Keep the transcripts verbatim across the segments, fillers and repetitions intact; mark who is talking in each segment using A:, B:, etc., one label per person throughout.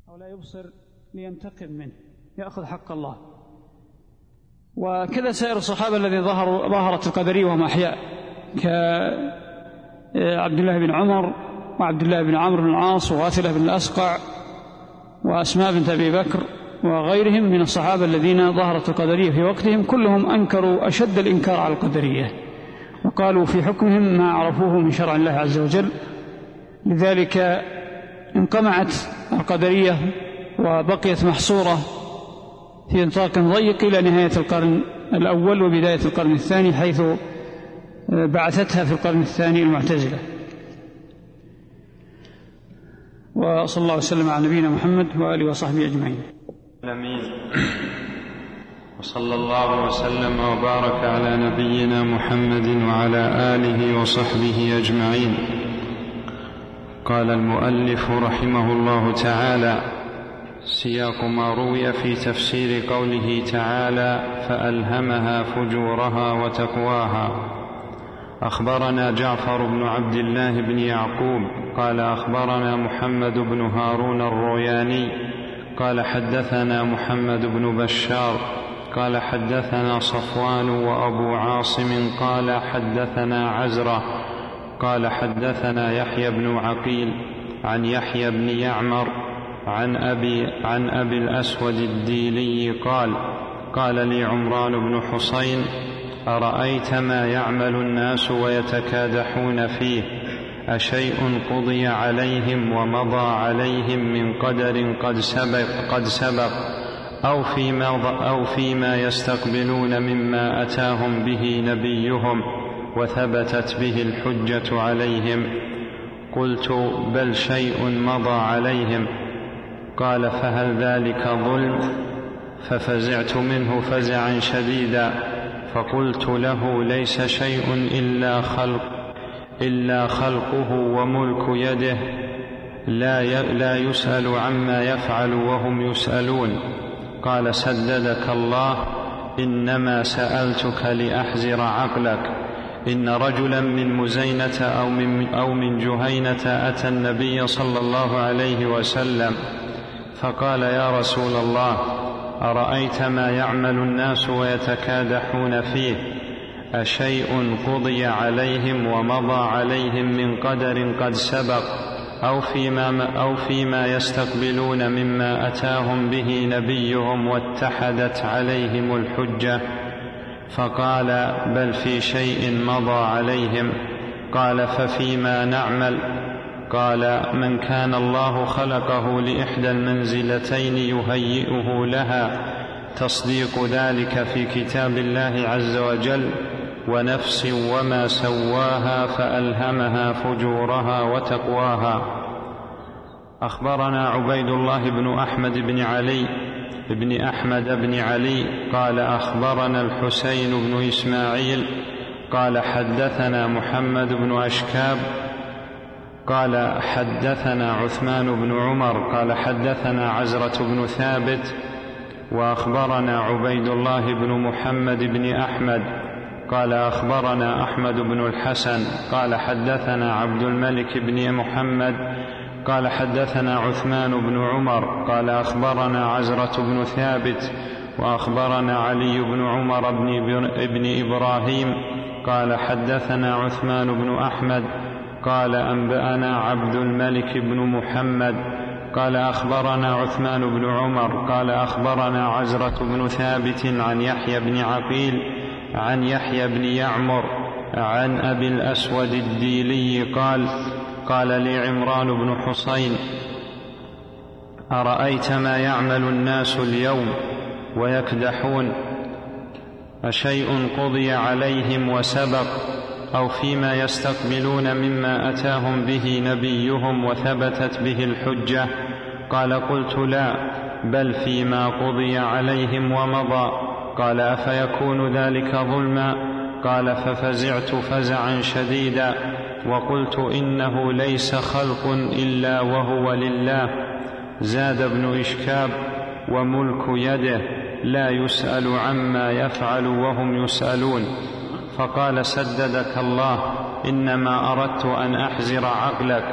A: أو لا يبصر لينتقم منه، يأخذ حق الله. وكذا سائر الصحابة الذين ظهروا ظهرت القدرية وهم أحياء، كعبد الله بن عمر وعبد الله بن عمرو بن العاص وواثلة بن الأسقع وأسماء بنت أبي بكر وغيرهم من الصحابة الذين ظهرت القدرية في وقتهم، كلهم أنكروا أشد الإنكار على القدرية وقالوا في حكمهم ما عرفوه من شرع الله عز وجل. لذلك انقمعت القدرية وبقيت محصورة في نطاق ضيق إلى نهاية القرن الأول وبداية القرن الثاني، حيث بعثتها في القرن الثاني المعتزلة. وصلى الله وسلم على نبينا محمد وآله وصحبه أجمعين.
B: آمين. وصلى الله وسلم وبارك على نبينا محمد وعلى آله وصحبه أجمعين. قال المؤلف رحمه الله تعالى: سياق ما روي في تفسير قوله تعالى: فألهمها فجورها وتقواها. أخبرنا جعفر بن عبد الله بن يعقوب قال أخبرنا محمد بن هارون الروياني قال حدثنا محمد بن بشار قال حدثنا صفوان وأبو عاصم قال حدثنا عزرة قال حدثنا يحيى بن عقيل عن يحيى بن يعمر عن أبي, عن أبي الأسود الديلي قال: قال لي عمران بن حسين: أرأيت ما يعمل الناس ويتكادحون فيه، أشيء قضي عليهم ومضى عليهم من قدر قد سبق, قد سبق أو, فيما أو فيما يستقبلون مما أتاهم به نبيهم وثبتت به الحجة عليهم؟ قلت: بل شيء مضى عليهم. قال: فهل ذلك ظلم؟ ففزعت منه فزعا شديدا، فقلت له: ليس شيء إلا خلق إلا خلقه وملك يده، لا لا يسأل عما يفعل وهم يسألون. قال: سددك الله، إنما سألتك لأحزر عقلك. إن رجلا من مزينة أو من, أو من جهينة أتى النبي صلى الله عليه وسلم فقال: يا رسول الله، أرأيت ما يعمل الناس ويتكادحون فيه، أشيء قضي عليهم ومضى عليهم من قدر قد سبق أو فيما, أو فيما يستقبلون مما أتاهم به نبيهم واتحدت عليهم الحجة؟ فقال: بل في شيء مضى عليهم. قال: ففيما نعمل؟ قال: من كان الله خلقه لإحدى المنزلتين يهيئه لها، تصديق ذلك في كتاب الله عز وجل: ونفس وما سواها فألهمها فجورها وتقواها. أخبرنا عبيد الله بن أحمد بن علي بن أحمد بن علي قال أخبرنا الحسين بن إسماعيل قال حدثنا محمد بن أشكاب قال حدثنا عثمان بن عمر قال حدثنا عزرة بن ثابت. وأخبرنا عبيد الله بن محمد بن أحمد قال أخبرنا أحمد بن الحسن قال حدثنا عبد الملك بن محمد قال حدثنا عثمان بن عمر قال أخبرنا عزرة بن ثابت. وأخبرنا علي بن عمر بن إبراهيم قال حدثنا عثمان بن أحمد قال أنبأنا عبد الملك بن محمد قال أخبرنا عثمان بن عمر قال أخبرنا عزرة بن ثابت عن يحيى بن عقيل عن يحيى بن يعمر عن أبي الأسود الديلي قال قال لي عمران بن حسين أرأيت ما يعمل الناس اليوم ويكدحون، أشيء قضي عليهم وسبق أو فيما يستقبلون مما أتاهم به نبيهم وثبتت به الحجة؟ قال قلت لا، بل فيما قضي عليهم ومضى. قال أفيكون ذلك ظلما؟ قال ففزعت فزعا شديدا وقلت إنه ليس خلق إلا وهو لله. زاد ابن إشكاب وملك يده لا يسأل عما يفعل وهم يسألون. فقال سددك الله، إنما أردت أن أحزر عقلك،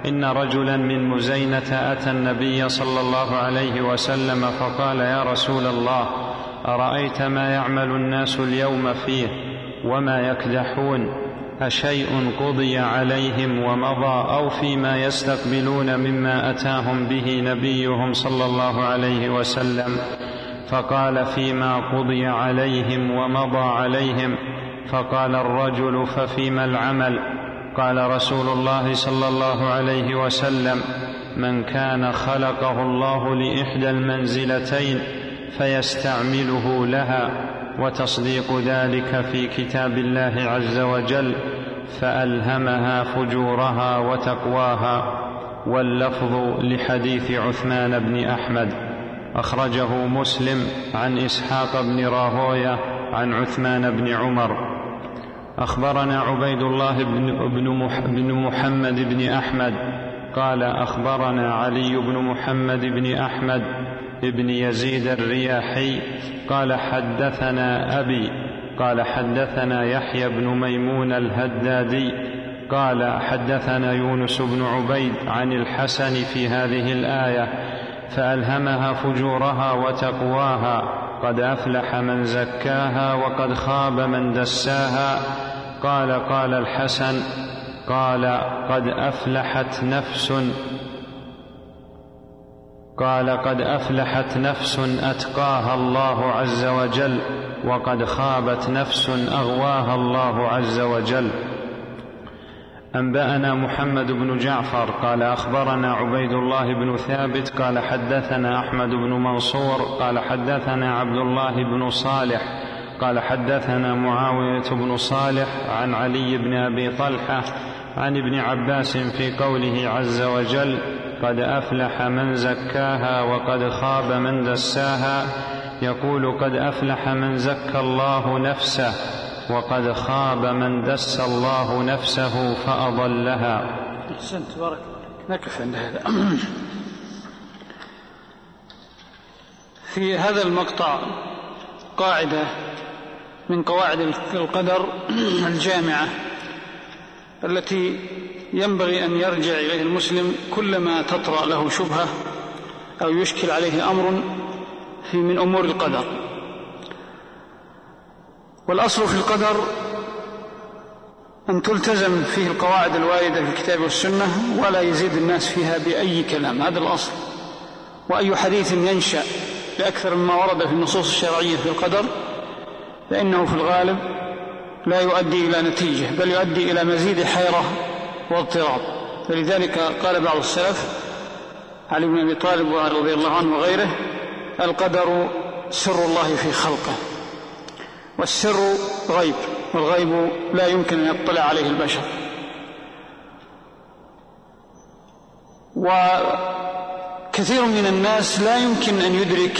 B: إن رجلا من مزينة أتى النبي صلى الله عليه وسلم فقال: يا رسول الله، أرأيت ما يعمل الناس اليوم فيه وما يكدحون، أشيء قضي عليهم ومضى أو فيما يستقبلون مما أتاهم به نبيهم صلى الله عليه وسلم؟ فقال: فيما قضي عليهم ومضى عليهم. فقال الرجل: ففيما العمل؟ قال رسول الله صلى الله عليه وسلم: من كان خلقه الله لإحدى المنزلتين فيستعمله لها، وتصديق ذلك في كتاب الله عز وجل، فألهمها فجورها وتقواها. واللفظ لحديث عثمان بن أحمد، أخرجه مسلم عن إسحاق بن راهوية عن عثمان بن عمر. أخبرنا عبيد الله بن محمد بن أحمد قال: أخبرنا علي بن محمد بن أحمد بن يزيد الرياحي قال: حدثنا أبي قال: حدثنا يحيى بن ميمون الهدادي قال: حدثنا يونس بن عبيد عن الحسن في هذه الآية: فألهمها فجورها وتقواها، قد أفلح من زكاها وقد خاب من دساها. قال: قال الحسن: قال قد أفلحت نفس قال قد أفلحت نفس أتقاها الله عز وجل، وقد خابت نفس أغواها الله عز وجل. أنبأنا محمد بن جعفر قال: أخبرنا عبيد الله بن ثابت قال: حدثنا أحمد بن منصور قال: حدثنا عبد الله بن صالح قال: حدثنا معاوية بن صالح عن علي بن أبي طلحة عن ابن عباس في قوله عز وجل: قد أفلح من زكاها وقد خاب من دساها، يقول: قد أفلح من زكى الله نفسه، وقد خاب من دس الله نفسه فأضلها.
A: أحسنت، بارك نكف عند هذا. في هذا المقطع قاعدة من قواعد القدر الجامعة التي ينبغي أن يرجع إليه المسلم كلما تطرأ له شبهة أو يشكل عليه أمر في من أمور القدر. والأصل في القدر أن تلتزم فيه القواعد الواردة في الكتاب والسنة، ولا يزيد الناس فيها بأي كلام، هذا الأصل. وأي حديث ينشأ لأكثر مما ورد في النصوص الشرعية في القدر فإنه في الغالب لا يؤدي إلى نتيجة، بل يؤدي إلى مزيد حيرة واضطراب. فلذلك قال بعض السلف، علي بن أبي طالب رضي الله عنه وغيره: القدر سر الله في خلقه، والسر غيب، والغيب لا يمكن أن يطلع عليه البشر. وكثير من الناس لا يمكن أن يدرك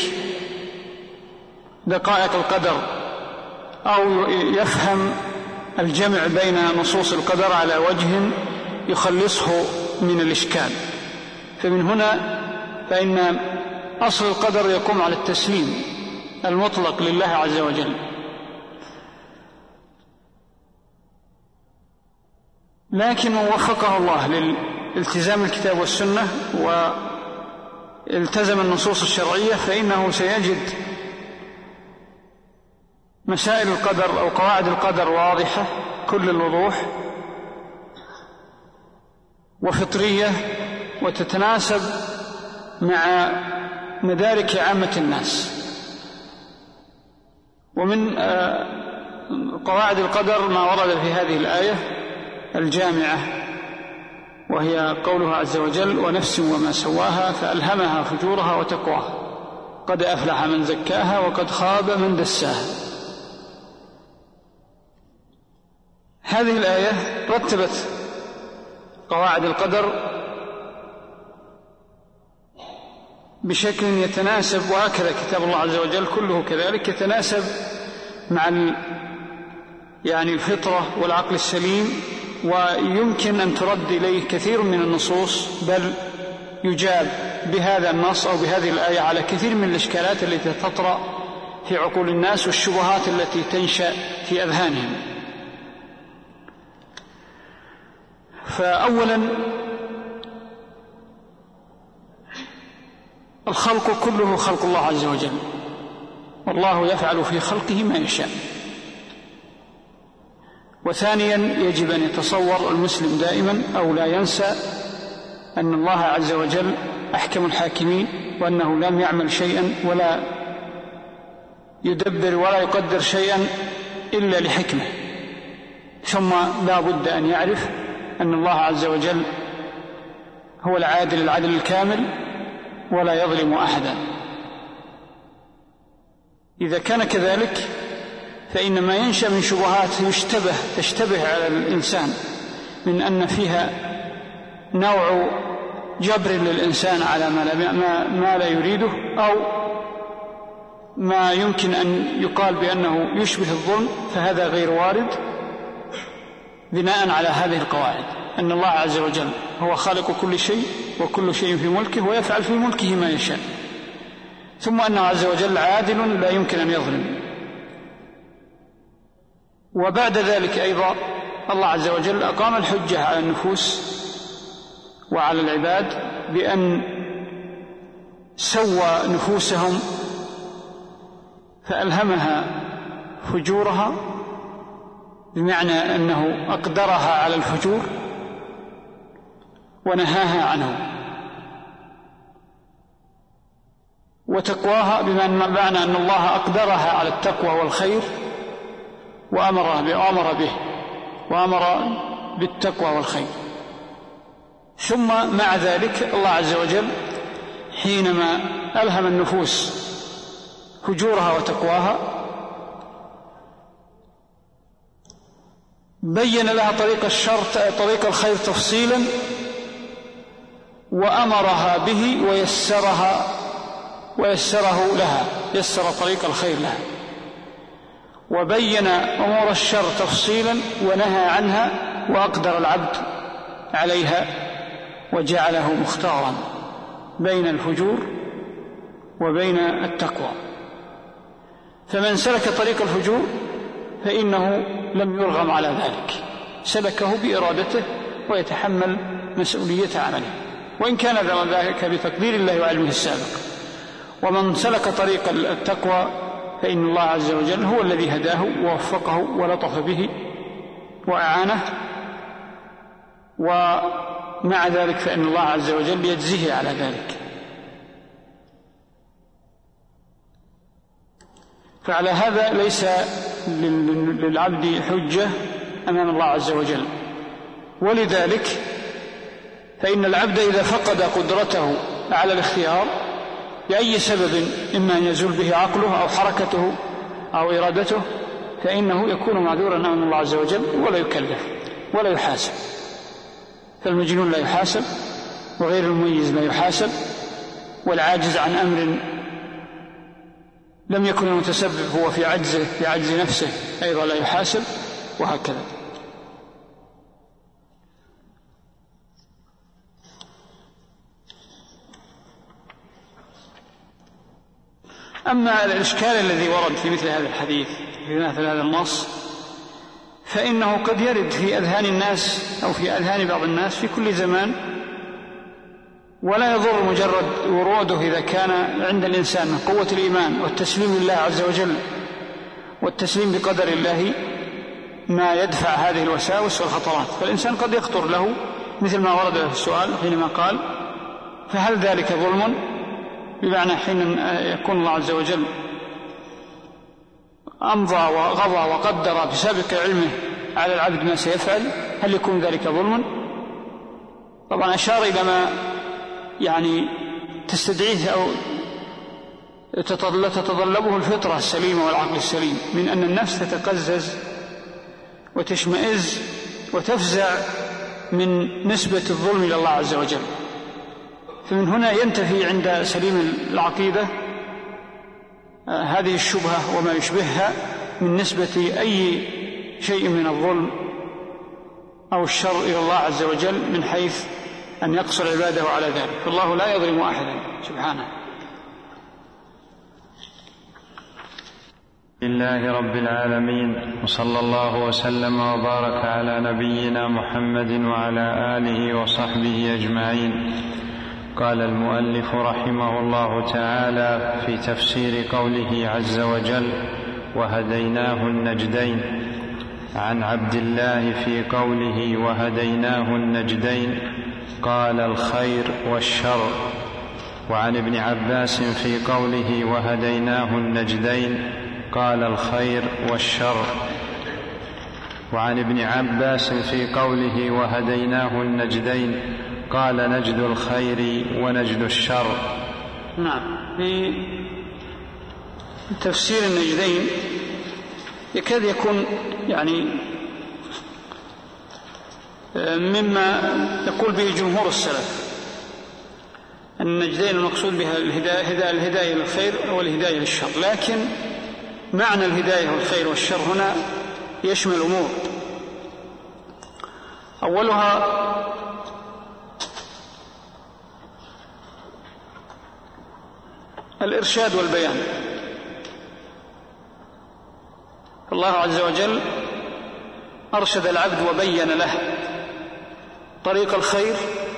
A: دقائق القدر أو يفهم الجمع بين نصوص القدر على وجه يخلصه من الإشكال. فمن هنا فإن أصل القدر يقوم على التسليم المطلق لله عز وجل. لكن من وفقه الله للالتزام الكتاب والسنة والتزم النصوص الشرعية فإنه سيجد مسائل القدر أو قواعد القدر واضحة كل الوضوح وفطرية، وتتناسب مع مدارك عامة الناس. ومن قواعد القدر ما ورد في هذه الآية الجامعة، وهي قولها عز وجل: ونفس وما سواها فألهمها فجورها وتقواها، قد أفلح من زكاها وقد خاب من دساها. هذه الآية رتبت قواعد القدر بشكل يتناسب، وهكذا كتاب الله عز وجل كله كذلك يتناسب مع يعني الفطرة والعقل السليم، ويمكن أن ترد إليه كثير من النصوص، بل يجاب بهذا النص أو بهذه الآية على كثير من الإشكالات التي تطرأ في عقول الناس والشبهات التي تنشأ في أذهانهم. فأولا الخلق كله خلق الله عز وجل، والله يفعل في خلقه ما يشاء. وثانيا يجب أن يتصور المسلم دائما أو لا ينسى أن الله عز وجل أحكم الحاكمين، وأنه لم يعمل شيئا ولا يدبر ولا يقدر شيئا إلا لحكمة. ثم لا بد أن يعرف أن الله عز وجل هو العادل العدل الكامل ولا يظلم أحدا. إذا كان كذلك فإن ما ينشأ من شبهات يشتبه تشتبه على الإنسان من أن فيها نوع جبر للإنسان على ما لا يريده، أو ما يمكن أن يقال بأنه يشبه الظلم، فهذا غير وارد بناء على هذه القواعد: أن الله عز وجل هو خالق كل شيء وكل شيء في ملكه ويفعل في ملكه ما يشاء، ثم أنه عز وجل عادل لا يمكن أن يظلم. وبعد ذلك أيضا الله عز وجل أقام الحجة على النفوس وعلى العباد بأن سوى نفوسهم فألهمها فجورها، بمعنى أنه أقدرها على الفجور ونهاها عنه، وتقواها بمعنى أن الله أقدرها على التقوى والخير وأمر به وأمر بالتقوى والخير. ثم مع ذلك الله عز وجل حينما ألهم النفوس فجورها وتقواها بين لها طريق الشر طريق الخير تفصيلا، وأمرها به ويسرها ويسره لها، يسر طريق الخير لها، وبين أمور الشر تفصيلا ونهى عنها وأقدر العبد عليها، وجعله مختارا بين الفجور وبين التقوى. فمن سلك طريق الفجور فإنه لم يرغم على ذلك، سلكه بإرادته ويتحمل مسؤولية عمله، وإن كان ذلك بتقدير الله وعلمه السابق. ومن سلك طريق التقوى فإن الله عز وجل هو الذي هداه ووفقه ولطف به وأعانه، ومع ذلك فإن الله عز وجل يجزيه على ذلك. فعلى هذا ليس للعبد حجة أمام الله عز وجل. ولذلك فإن العبد إذا فقد قدرته على الاختيار لأي سبب، إما أن يزول به عقله أو حركته أو إرادته، فإنه يكون معذورا أمام الله عز وجل ولا يكلف ولا يحاسب. فالمجنون لا يحاسب، وغير المميز لا يحاسب، والعاجز عن أمر لم يكن المتسبب هو في عجزه في عجز نفسه أيضا لا يحاسب، وهكذا. أما الإشكال الذي ورد في مثل هذا الحديث في مثل هذا النص، فإنه قد يرد في أذهان الناس أو في أذهان بعض الناس في كل زمان، ولا يضر مجرد وروده إذا كان عند الإنسان من قوة الإيمان والتسليم لله عز وجل والتسليم بقدر الله ما يدفع هذه الوساوس والخطرات. فالإنسان قد يخطر له مثل ما ورد في السؤال حينما قال: فهل ذلك ظلم؟ بمعنى حين يكون الله عز وجل أمضى وغضى وقدر بسابق علمه على العبد ما سيفعل، هل يكون ذلك ظلما؟ طبعا أشار إلى ما يعني تستدعيه أو تتطلبه الفطرة السليمة والعقل السليم، من أن النفس تتقزز وتشمئز وتفزع من نسبة الظلم إلى الله عز وجل. فمن هنا ينتفي عند سليم العقيدة هذه الشبهة وما يشبهها من نسبة أي شيء من الظلم أو الشر إلى الله عز وجل، من حيث أن يقصر عباده على ذلك، فالله لا يظلم أحدا سبحانه.
B: لله رب العالمين، وصلى الله وسلم وبارك على نبينا محمد وعلى آله وصحبه أجمعين. قال المؤلف رحمه الله تعالى في تفسير قوله عز وجل وهديناه النجدين: عن عبد الله في قوله وهديناه النجدين قال الخير والشر. وعن ابن عباس في قوله وهديناه النجدين قال الخير والشر. وعن ابن عباس في قوله وهديناه النجدين قال نجد الخير ونجد الشر.
A: نعم. في تفسير النجدين يكاد يكون يعني مما يقول به جمهور السلف أن النجدين المقصود بها الهداية, الهداية للخير والهداية للشر، لكن معنى الهداية والخير والشر هنا يشمل أمور. أولها الإرشاد والبيان. الله عز وجل أرشد العبد وبين له طريق الخير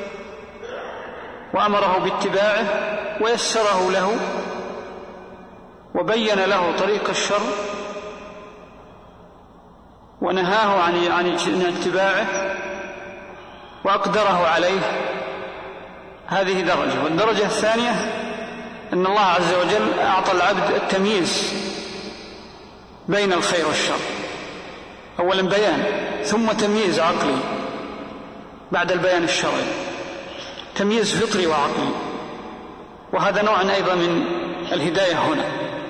A: وأمره باتباعه ويسره له، وبين له طريق الشر ونهاه عن عن اتباعه وأقدره عليه. هذه درجة. والدرجة الثانية أن الله عز وجل أعطى العبد التمييز بين الخير والشر. أولا بيان، ثم تمييز عقلي بعد البيان الشرعي، تمييز فطري وعقلي، وهذا نوع أيضا من الهداية هنا.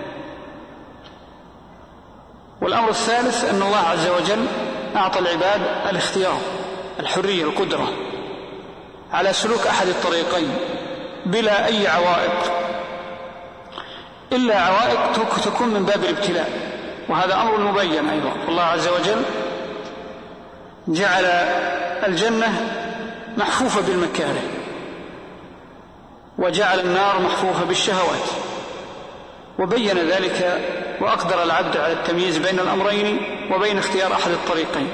A: والأمر الثالث أن الله عز وجل أعطى العباد الاختيار، الحرية، القدرة على سلوك أحد الطريقين بلا أي عوائق، إلا عوائق تكون من باب الابتلاء، وهذا أمر مبين أيضا. الله عز وجل جعل الجنة محفوفة بالمكاره وجعل النار محفوفة بالشهوات، وبين ذلك وأقدر العبد على التمييز بين الأمرين وبين اختيار أحد الطريقين،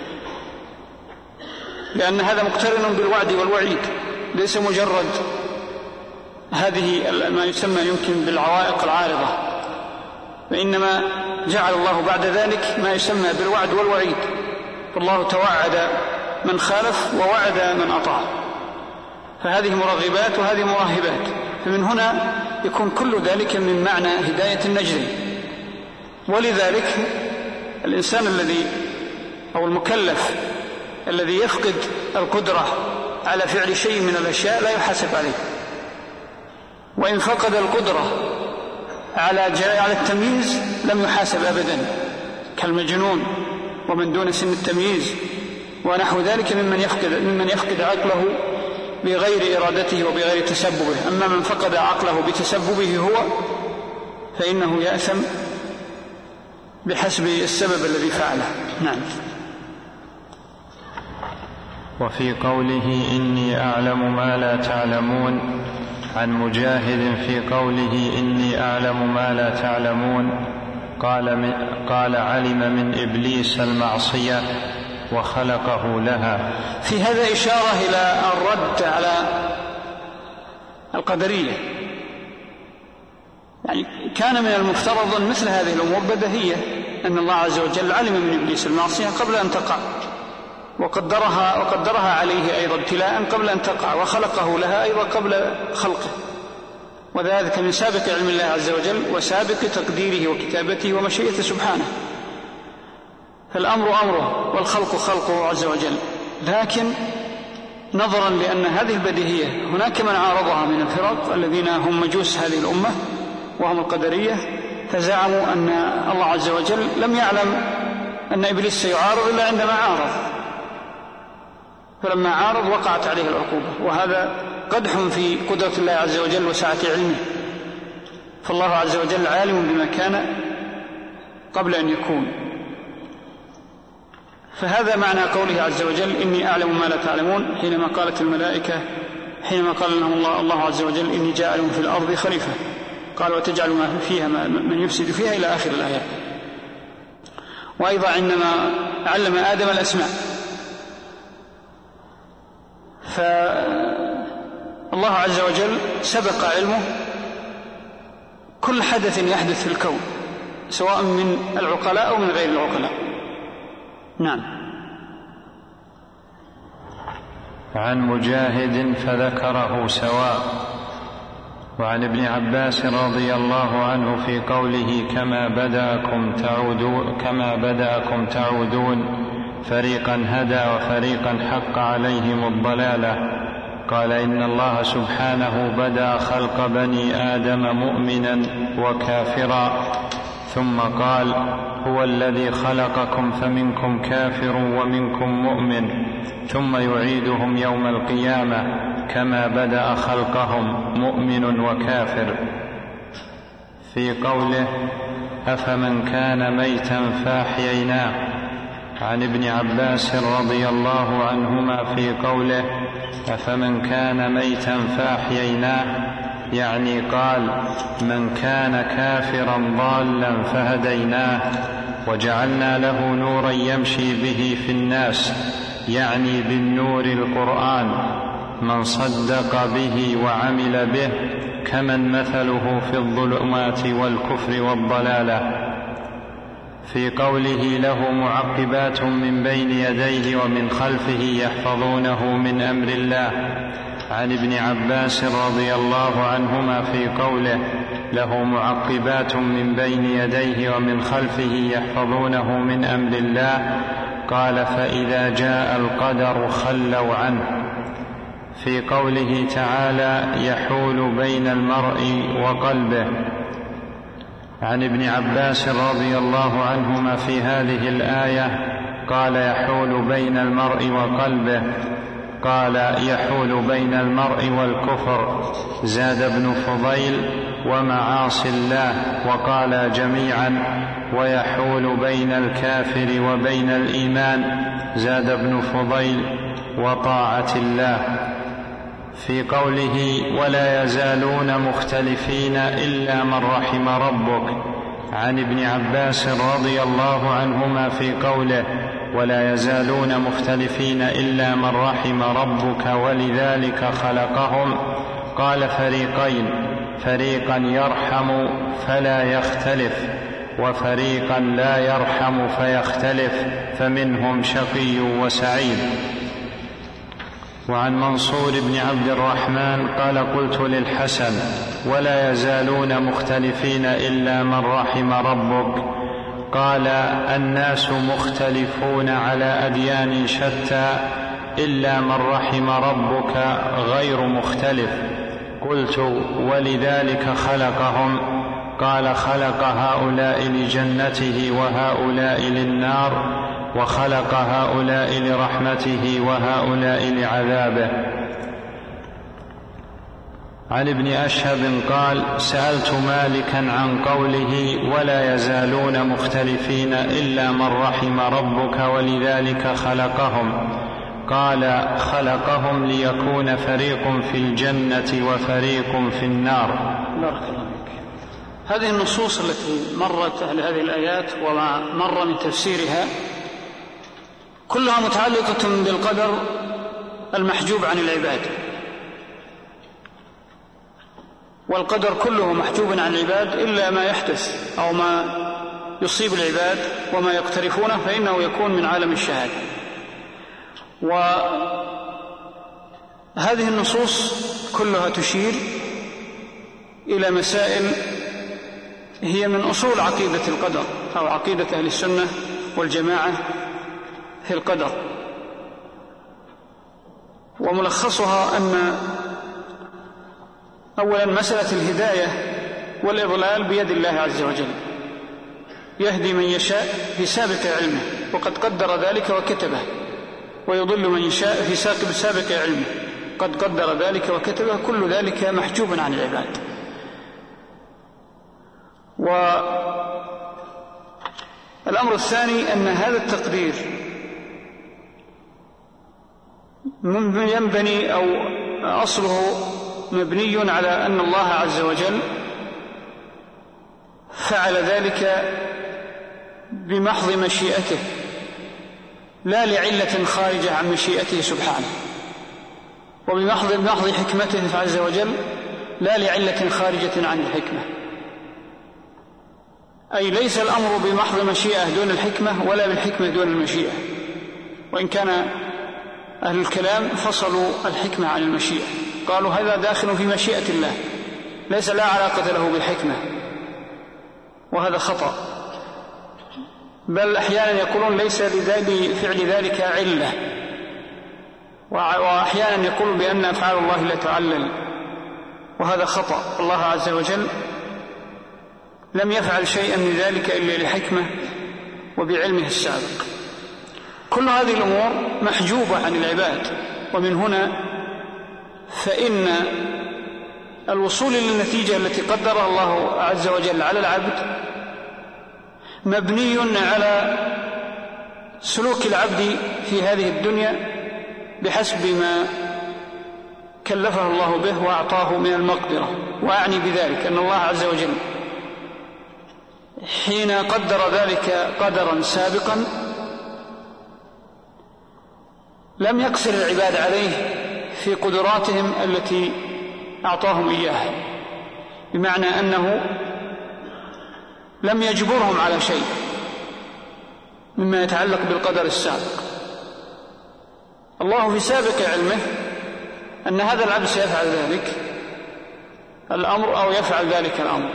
A: لأن هذا مقترن بالوعد والوعيد، ليس مجرد هذه ما يسمى يمكن بالعوائق العارضة، وإنما جعل الله بعد ذلك ما يسمى بالوعد والوعيد. فالله توعد من خالف ووعد من أطاع، فهذه مرغبات وهذه مرهبات. فمن هنا يكون كل ذلك من معنى هداية النجدين. ولذلك الإنسان الذي أو المكلف الذي يفقد القدرة على فعل شيء من الأشياء لا يحاسب عليه، وإن فقد القدرة على على التمييز لم يحاسب أبدا، كالمجنون ومن دون سن التمييز ونحو ذلك ممن يفقد ممن يفقد عقله بغير إرادته وبغير تسببه. أما من فقد عقله بتسببه هو فإنه يأثم بحسب السبب الذي فعله. نعم.
B: وفي قوله إني أعلم ما لا تعلمون، عن مجاهد في قوله إني أعلم ما لا تعلمون قال, قال علم من إبليس المعصية وخلقه لها.
A: في هذا إشارة إلى الرد على القدرية، يعني كان من المفترض أن مثل هذه الأمور بديهية، أن الله عز وجل علم من إبليس المعصية قبل أن تقع، وقدرها, وقدرها عليه أيضا ابتلاء قبل أن تقع، وخلقه لها أيضا قبل خلقه، وذلك من سابق علم الله عز وجل وسابق تقديره وكتابته ومشيئته سبحانه. فالأمر أمره والخلق خلقه عز وجل. لكن نظرا لأن هذه البديهية هناك من عارضها من الفرق الذين هم مجوس هذه الأمة وهم القدرية، فزعموا أن الله عز وجل لم يعلم أن إبليس سيعارض إلا عندما عارض، فلما عارض وقعت عليه العقوبة، وهذا قدح في قدرة الله عز وجل وسعة علمه. فالله عز وجل عالم بما كان قبل أن يكون. فهذا معنى قوله عز وجل إني أعلم ما لا تعلمون، حينما قالت الملائكة حينما قال لهم الله, الله عز وجل إني جاعل في الأرض خليفة، قال وتجعل ما فيها من يفسد فيها إلى آخر الآيات. وأيضا عندما علم آدم الأسماء، فالله الله عز وجل سبق علمه كل حدث يحدث في الكون سواء من العقلاء أو من غير العقلاء. نعم.
B: عن مجاهد فذكره سواء. وعن ابن عباس رضي الله عنه في قوله كما بدأكم تعودون, كما بدأكم تعودون فريقا هدى وفريقا حق عليهم الضلالة، قال إن الله سبحانه بدأ خلق بني آدم مؤمنا وكافرا ثم قال هو الذي خلقكم فمنكم كافر ومنكم مؤمن ثم يعيدهم يوم القيامة كما بدأ خلقهم مؤمن وكافر. في قوله أفمن كان ميتا فأحييناه، عن ابن عباس رضي الله عنهما في قوله أفمن كان ميتا فأحييناه يعني قال من كان كافرا ضالا فهديناه وجعلنا له نورا يمشي به في الناس، يعني بالنور القرآن، من صدق به وعمل به كمن مثله في الظلمات والكفر والضلالة. في قوله له معقبات من بين يديه ومن خلفه يحفظونه من أمر الله، عن ابن عباس رضي الله عنهما في قوله له معقبات من بين يديه ومن خلفه يحفظونه من أمر الله، قال فإذا جاء القدر خلوا عنه. في قوله تعالى يحول بين المرء وقلبه، عن ابن عباس رضي الله عنهما في هذه الآية قال يحول بين المرء وقلبه، قال يحول بين المرء والكفر، زاد ابن فضيل ومعاصي الله، وقال جميعا ويحول بين الكافر وبين الإيمان، زاد ابن فضيل وطاعة الله. في قوله ولا يزالون مختلفين إلا من رحم ربك، عن ابن عباس رضي الله عنهما في قوله ولا يزالون مختلفين إلا من رحم ربك ولذلك خلقهم، قال فريقين، فريقا يرحم فلا يختلف وفريقا لا يرحم فيختلف، فمنهم شقي وسعيد. وعن منصور بن عبد الرحمن قال قلت للحسن ولا يزالون مختلفين إلا من رحم ربك، قال الناس مختلفون على أديان شتى إلا من رحم ربك غير مختلف. قلت ولذلك خلقهم، قال خلق هؤلاء لجنته وهؤلاء للنار، وخلق هؤلاء لرحمته وهؤلاء لعذابه. عن ابن أشهب قال سألت مالكا عن قوله ولا يزالون مختلفين إلا من رحم ربك ولذلك خلقهم، قال خلقهم ليكون فريق في الجنة وفريق في النار.
A: بارك الله فيك. هذه النصوص التي مرت على هذه الآيات وما مر من تفسيرها كلها متعلقة بالقدر المحجوب عن العباد، والقدر كله محجوب عن العباد إلا ما يحدث أو ما يصيب العباد وما يقترفونه فإنه يكون من عالم الشهادة. وهذه النصوص كلها تشير إلى مسائل هي من أصول عقيدة القدر أو عقيدة أهل السنة والجماعة في القدر، وملخصها أن أولا مسألة الهداية والإضلال بيد الله عز وجل، يهدي من يشاء في سابق علمه وقد قدر ذلك وكتبه، ويضل من يشاء في سابق علمه قد قدر ذلك وكتبه، كل ذلك محجوب عن العباد. والأمر الثاني أن هذا التقدير ينبني أو أصله مبني على أن الله عز وجل فعل ذلك بمحض مشيئته لا لعلة خارجة عن مشيئته سبحانه، وبمحض محض حكمته عز وجل لا لعلة خارجة عن الحكمة، أي ليس الأمر بمحض مشيئة دون الحكمة ولا بالحكمة دون المشيئة، وإن كان أهل الكلام فصلوا الحكمة عن المشيئة، قالوا هذا داخل في مشيئة الله ليس لا علاقة له بالحكمة، وهذا خطأ، بل أحيانا يقولون ليس لفعل ذلك علة، وأحيانا يقولون بأن أفعال الله لا تعلل، وهذا خطأ. الله عز وجل لم يفعل شيئا من ذلك إلا لحكمة وبعلمه السابق. كل هذه الأمور محجوبة عن العباد، ومن هنا فإن الوصول للنتيجة التي قدرها الله عز وجل على العبد مبني على سلوك العبد في هذه الدنيا بحسب ما كلفه الله به وأعطاه من المقدرة. وأعني بذلك أن الله عز وجل حين قدر ذلك قدرا سابقا لم يقصر العباد عليه في قدراتهم التي أعطاهم إياها، بمعنى أنه لم يجبرهم على شيء مما يتعلق بالقدر السابق. الله في سابق علمه أن هذا العبد سيفعل ذلك الأمر أو يفعل ذلك الأمر،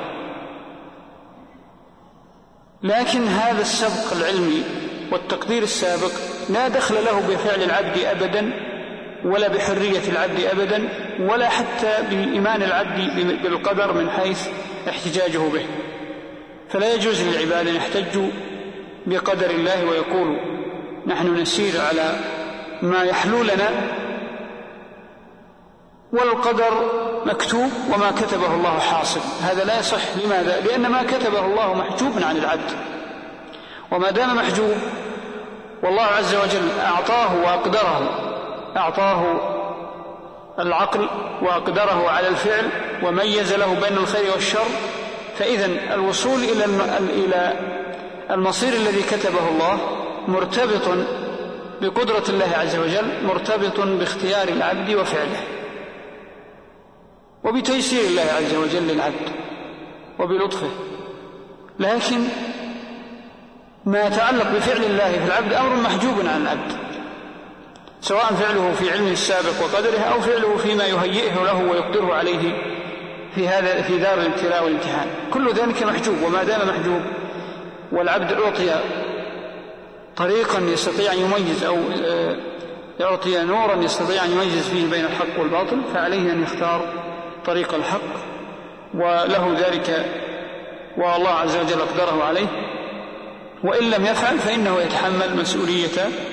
A: لكن هذا السبق العلمي والتقدير السابق لا دخل له بفعل العبد أبدا، ولا بحرية العبد أبدا، ولا حتى بإيمان العبد بالقدر من حيث احتجاجه به. فلا يجوز للعباد أن يحتجوا بقدر الله ويقولوا نحن نسير على ما يحلو لنا والقدر مكتوب وما كتبه الله حاصل. هذا لا يصح. لماذا؟ لأن ما كتبه الله محجوب عن العبد، وما دام محجوب والله عز وجل أعطاه وأقدره، أعطاه العقل وأقدره على الفعل وميز له بين الخير والشر، فإذن الوصول إلى المصير الذي كتبه الله مرتبط بقدرة الله عز وجل، مرتبط باختيار العبد وفعله وبتيسير الله عز وجل للعبد وبلطفه. لكن ما يتعلق بفعل الله في العبد أمر محجوب عن العبد، سواء فعله في علمه السابق وقدره أو فعله فيما يهيئه له ويقدره عليه في هذا في دار الابتلاء والامتحان، كل ذلك محجوب. وما دام محجوب والعبد أعطي طريقا يستطيع أن يميز أو يعطي نورا يستطيع أن يميز فيه بين الحق والباطل، فعليه أن يختار طريق الحق وله ذلك، والله عز وجل أقدره عليه. وإن لم يفعل فإنه يتحمل مسؤولية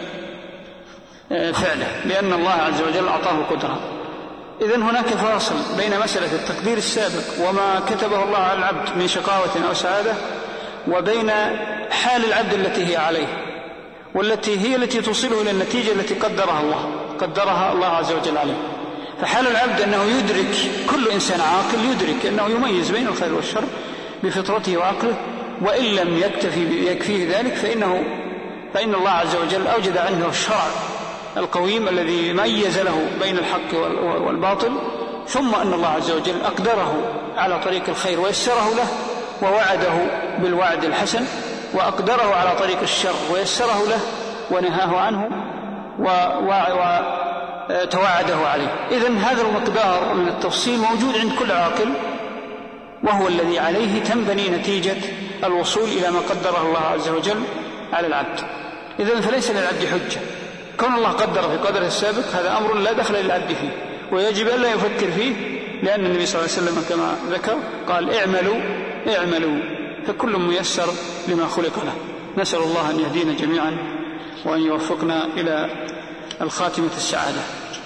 A: فعله، لأن الله عز وجل أعطاه قدرة. إذن هناك فاصل بين مسألة التقدير السابق وما كتبه الله على العبد من شقاوة أو سعادة، وبين حال العبد التي هي عليه، والتي هي التي توصله إلى النتيجة التي قدرها الله قدرها الله عز وجل عليه. فحال العبد أنه يدرك، كل إنسان عاقل يدرك أنه يميز بين الخير والشر بفطرته وعقله، وإن لم يكتفي يكفيه ذلك فإنه فإن الله عز وجل أوجد عنه الشرع القويم الذي ميز له بين الحق والباطل، ثم أن الله عز وجل أقدره على طريق الخير ويسره له ووعده بالوعد الحسن، وأقدره على طريق الشر ويسره له ونهاه عنه وتوعده عليه. إذن هذا المقدار من التفصيل موجود عند كل عاقل، وهو الذي عليه تنبني نتيجة الوصول إلى ما قدره الله عز وجل على العبد. إذن فليس للعبد حجة، كون الله قدر في قدره السابق هذا أمر لا دخل للعبد فيه، ويجب أن لا يفكر فيه، لأن النبي صلى الله عليه وسلم كما ذكر قال اعملوا اعملوا فكل ميسر لما خلق له. نسأل الله أن يهدينا جميعا وأن يوفقنا إلى الخاتمة السعادة.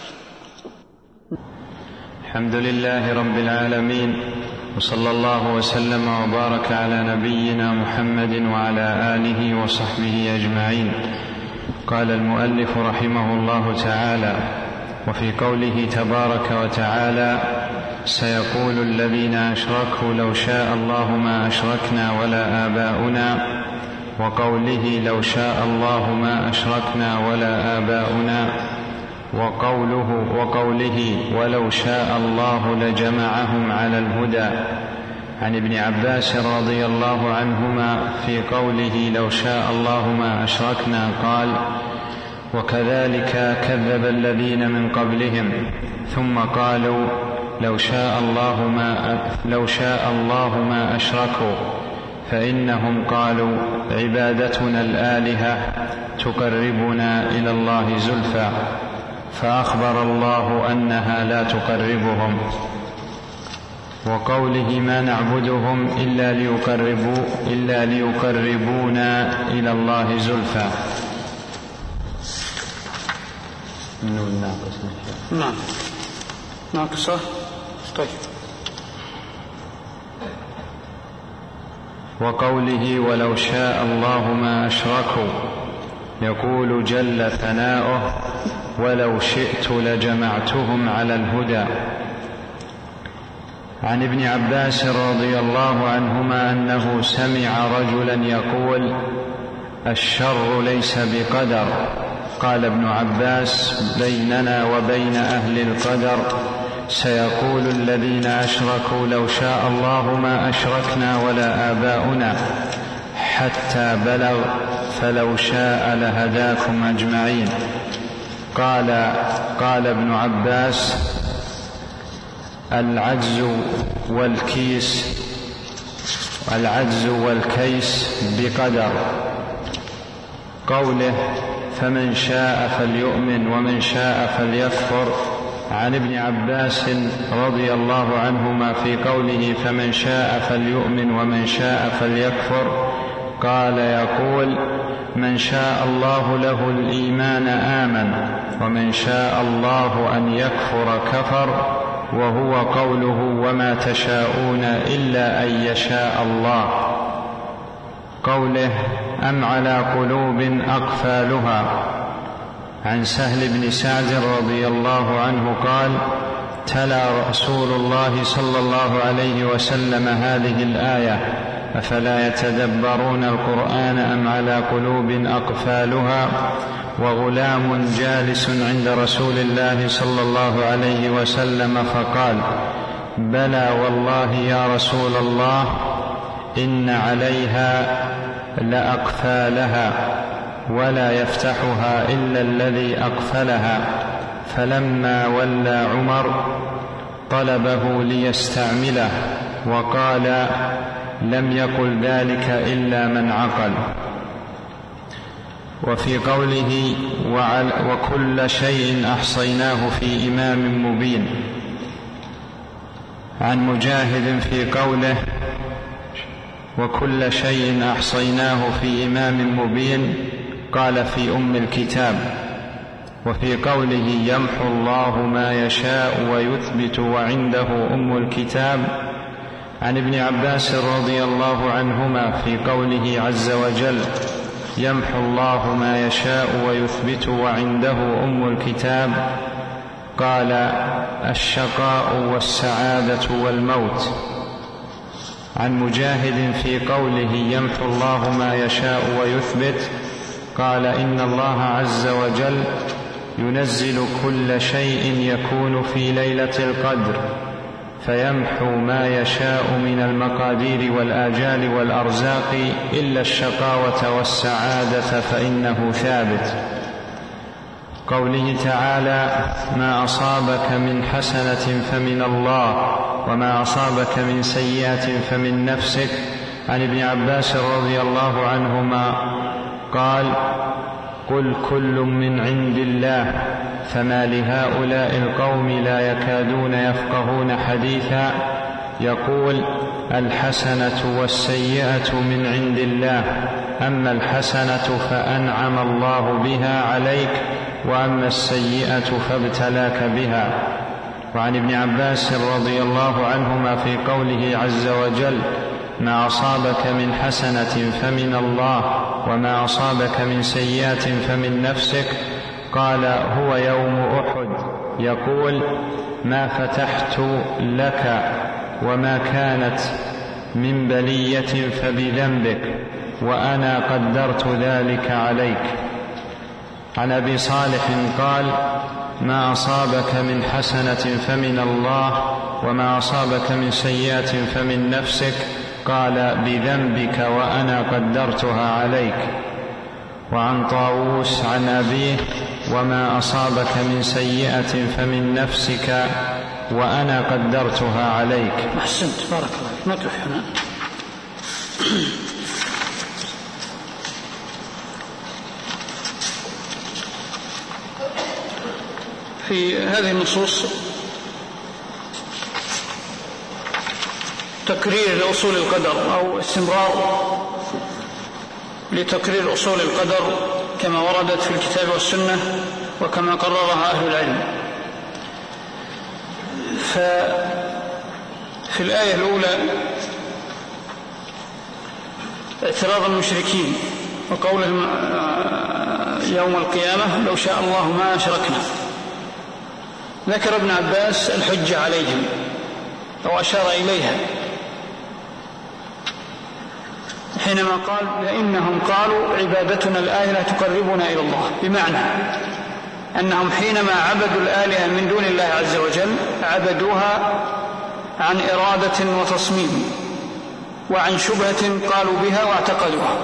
B: الحمد لله رب العالمين، وصلى الله وسلم وبارك على نبينا محمد وعلى آله وصحبه أجمعين. قال المؤلف رحمه الله تعالى: وفي قوله تبارك وتعالى: سيقول الذين أشركوا لو شاء الله ما أشركنا ولا آباؤنا، وقوله لو شاء الله ما أشركنا ولا آباؤنا، وقوله, وقوله ولو شاء الله لجمعهم على الهدى عن ابن عباس رضي الله عنهما في قوله لو شاء الله ما أشركنا قال وكذلك كذب الذين من قبلهم ثم قالوا لو شاء الله ما, لو شاء الله ما أشركوا فإنهم قالوا عبادتنا الآلهة تقربنا إلى الله زلفى فأخبر الله أنها لا تقربهم. وقوله ما نعبدهم إلا ليقربوا إلا ليقربونا إلى الله زلفى.
A: نعم ناقصة. طيب.
B: وقوله ولو شاء الله ما أشركوا يقول جل ثناؤه ولو شئت لجمعتهم على الهدى. عن ابن عباس رضي الله عنهما أنه سمع رجلا يقول الشر ليس بقدر. قال ابن عباس بيننا وبين أهل القدر سيقول الذين أشركوا لو شاء الله ما أشركنا ولا آباؤنا حتى بلغ فلو شاء لهداكم أجمعين. قال قال ابن عباس العجز والكيس العجز والكيس بقدر. قوله فمن شاء فليؤمن ومن شاء فليكفر عن ابن عباس رضي الله عنهما في قوله فمن شاء فليؤمن ومن شاء فليكفر قال يقول من شاء الله له الإيمان آمن ومن شاء الله أن يكفر كفر وهو قوله وما تشاءون إلا أن يشاء الله. قوله أم على قلوب أقفالها. عن سهل بن سعد رضي الله عنه قال تلا رسول الله صلى الله عليه وسلم هذه الآية أفلا يتدبرون القرآن أم على قلوب أقفالها وغلام جالس عند رسول الله صلى الله عليه وسلم فقال بلى والله يا رسول الله إن عليها لأقفالها ولا يفتحها إلا الذي أقفلها. فلما ولى عمر طلبه ليستعمله وقال لم يقل ذلك إلا من عقل. وفي قوله وكل شيء أحصيناه في إمام مبين. عن مجاهد في قوله وكل شيء أحصيناه في إمام مبين قال في أم الكتاب. وفي قوله يمحو الله ما يشاء ويثبت وعنده أم الكتاب. عن ابن عباس رضي الله عنهما في قوله عز وجل يمحو الله ما يشاء ويثبت وعنده أم الكتاب قال الشقاء والسعادة والموت. عن مجاهد في قوله يمحو الله ما يشاء ويثبت قال إن الله عز وجل ينزل كل شيء يكون في ليلة القدر فيمحو ما يشاء من المقادير والآجال والأرزاق إلا الشقاوة والسعادة فإنه ثابت. قوله تعالى ما أصابك من حسنة فمن الله وما أصابك من سيئة فمن نفسك. عن ابن عباس رضي الله عنهما قال قل كل من عند الله فما لهؤلاء القوم لا يكادون يفقهون حديثا يقول الحسنة والسيئة من عند الله أما الحسنة فأنعم الله بها عليك وأما السيئة فابتلاك بها. وعن ابن عباس رضي الله عنهما في قوله عز وجل ما أصابك من حسنة فمن الله وما أصابك من سيئة فمن نفسك قال هو يوم أحد يقول ما فتحت لك وما كانت من بلية فبذنبك وأنا قدرت ذلك عليك. عن أبي صالح قال: ما أصابك من حسنة فمن الله، وما أصابك من سيئة فمن نفسك. قال: بذنبك وأنا قدرتها عليك. وعن طاووس عن أبيه: وما أصابك من سيئة فمن نفسك وأنا قدرتها عليك.
A: أحسنت، بارك الله. نقف هنا. في هذه النصوص تكرير لأصول القدر أو استمرار لتكرير أصول القدر كما وردت في الكتاب والسنة وكما قررها أهل العلم. ففي الآية الأولى اعتراض المشركين وقولهم يوم القيامة: لو شاء الله ما أشركنا. ذكر ابن عباس الحجة عليهم أو أشار إليها حينما قال: لأنهم قالوا عبادتنا الآلهة تقربنا إلى الله، بمعنى أنهم حينما عبدوا الآلهة من دون الله عز وجل عبدوها عن إرادة وتصميم وعن شبهة قالوا بها واعتقدوها،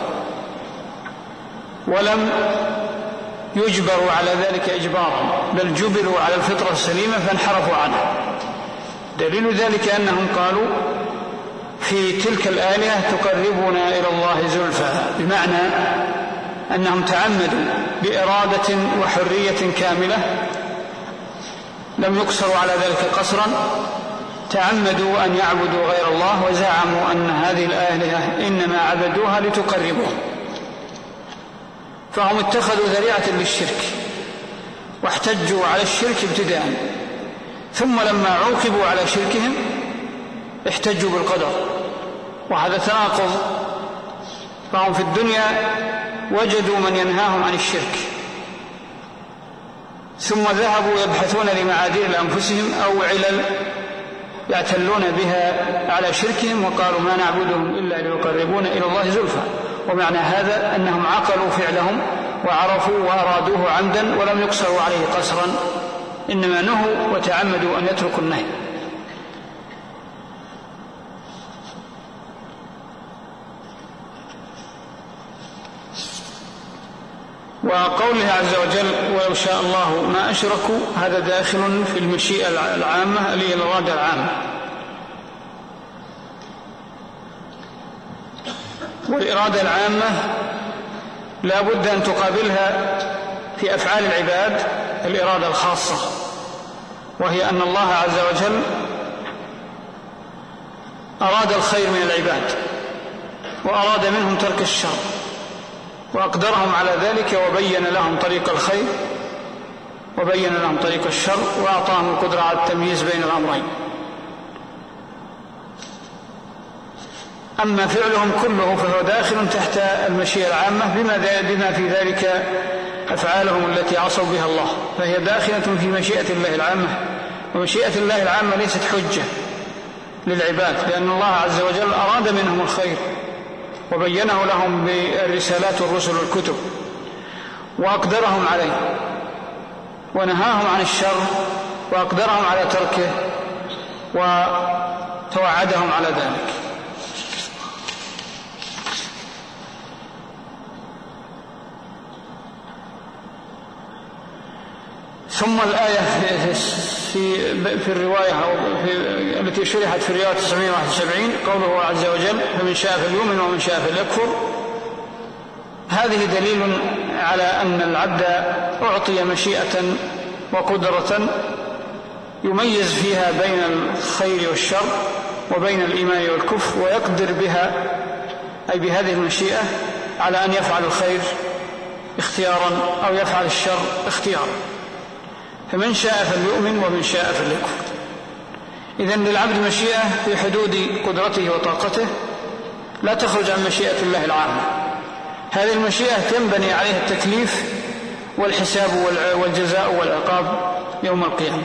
A: ولم يجبروا على ذلك إجبارا، بل جبروا على الفطرة السليمة فانحرفوا عنها. دليل ذلك أنهم قالوا في تلك الآلهة تقربنا إلى الله زلفى، بمعنى أنهم تعمدوا بإرادة وحرية كاملة، لم يقصروا على ذلك قصرا، تعمدوا أن يعبدوا غير الله وزعموا أن هذه الآلهة إنما عبدوها لتقربهم، فهم اتخذوا ذريعة للشرك واحتجوا على الشرك ابتداء، ثم لما عوقبوا على شركهم احتجوا بالقدر، وهذا تناقض. فهم في الدنيا وجدوا من ينهاهم عن الشرك، ثم ذهبوا يبحثون لمعاذير لأنفسهم أو علل يعتلون بها على شركهم، وقالوا ما نعبدهم إلا ليقربونا إلى الله زلفى. ومعنى هذا أنهم عقلوا فعلهم وعرفوا وأرادوه عمدا ولم يقصروا عليه قصرا، إنما نهوا وتعمدوا أن يتركوا النهي. وقوله عز وجل: ولو شاء الله ما أشركوا، هذا داخل في المشيئة العامة اللي هي الإرادة العامة. والإرادة العامة لا بد أن تقابلها في أفعال العباد الإرادة الخاصة، وهي أن الله عز وجل أراد الخير من العباد وأراد منهم ترك الشر، وأقدرهم على ذلك وبين لهم طريق الخير وبين لهم طريق الشر، وأعطاهم القدرة على التمييز بين الأمرين. أما فعلهم كله فهو داخل تحت المشيئة العامة بما في ذلك أفعالهم التي عصوا بها الله، فهي داخلة في مشيئة الله العامة. ومشيئة الله العامة ليست حجة للعباد، لأن الله عز وجل أراد منهم الخير وبينه لهم بالرسالات والرسل والكتب، وأقدرهم عليه، ونهاهم عن الشر وأقدرهم على تركه وتوعدهم على ذلك. ثم الآية في في الرواية أو في التي شرحت في الرواية تسعمائة وواحد وسبعين قوله عز وجل: فمن شاء فليؤمن ومن شاء فليكفر. هذه دليل على أن العبد أعطي مشيئة وقدرة يميز فيها بين الخير والشر وبين الإيمان والكفر، ويقدر بها أي بهذه المشيئة على أن يفعل الخير اختيارا أو يفعل الشر اختيارا. فمن شاء فليؤمن ومن شاء فليكفر. إذن للعبد مشيئة في حدود قدرته وطاقته لا تخرج عن مشيئة الله العامة. هذه المشيئة تنبني عليها التكليف والحساب والجزاء والعقاب يوم القيامة.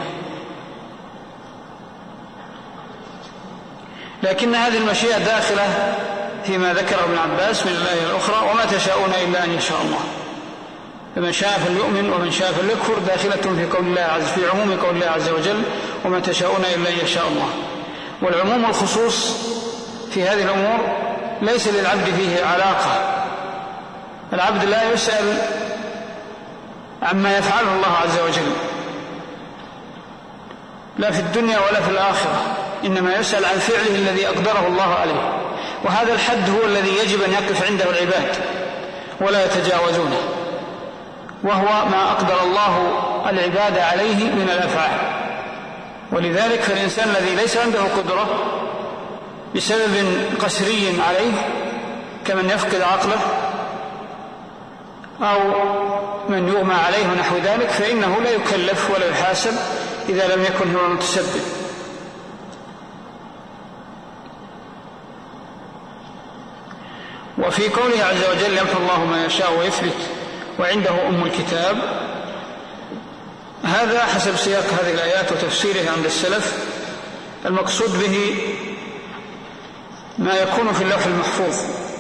A: لكن هذه المشيئة داخلة فيما ذكر ابن عباس من الآية الأخرى: وما تشاءون إلا أن يشاء الله. فمن شاء فليؤمن ومن شاء فليكفر داخلة في قول الله عز في عموم قول الله عز وجل وما تشاءون إلا أن يشاء الله. والعموم والخصوص في هذه الأمور ليس للعبد فيه علاقة. العبد لا يسأل عما يفعله الله عز وجل لا في الدنيا ولا في الآخرة، إنما يسأل عن فعله الذي أقدره الله عليه، وهذا الحد هو الذي يجب أن يقف عنده العباد ولا يتجاوزونه، وهو ما أقدر الله العباد عليه من الأفعال. ولذلك فالإنسان الذي ليس عنده قدرة بسبب قسري عليه كمن يفقد عقله أو من يغمى عليه ونحو ذلك، فإنه لا يكلف ولا يحاسب إذا لم يكن هو المتسبب. وفي قوله عز وجل يمحو الله ما يشاء ويثبت وعنده أم الكتاب، هذا حسب سياق هذه الآيات وتفسيرها عند السلف المقصود به ما يكون في اللوح المحفوظ.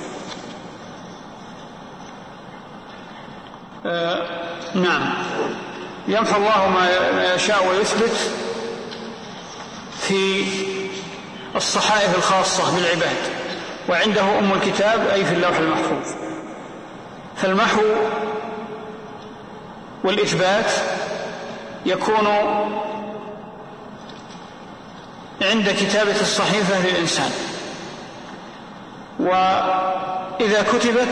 A: آه نعم، يمحو الله ما يشاء ويثبت في الصحائف الخاصة بالعباد، وعنده أم الكتاب أي في اللوح المحفوظ. فالمحو والإثبات يكون عند كتابة الصحيفة للإنسان، وإذا كتبت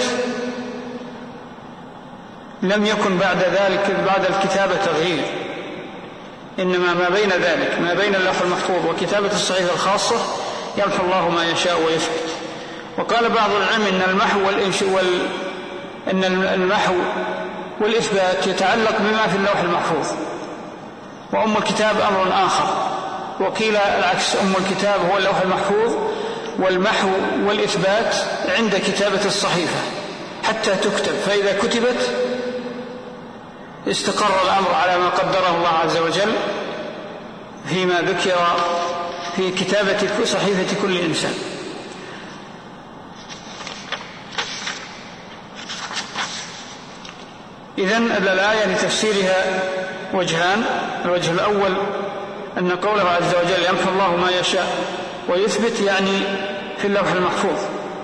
A: لم يكن بعد ذلك بعد الكتابة تغيير، إنما ما بين ذلك ما بين اللوح المحفوظ وكتابة الصحيفة الخاصة يمحو الله ما يشاء ويثبت. وقال بعض العلم إن المحو وال... إن المحو والإثبات يتعلق بما في اللوح المحفوظ، وأم الكتاب أمر آخر. وقيل العكس، أم الكتاب هو اللوح المحفوظ، والمحو والإثبات عند كتابة الصحيفة حتى تكتب، فإذا كتبت استقر الأمر على ما قدره الله عز وجل فيما ذكر في كتابة صحيفة كل إنسان. إذن الآية لتفسيرها وجهان. الوجه الأول أن قوله عز وجل يمحو الله ما يشاء ويثبت يعني في اللوح المحفوظ،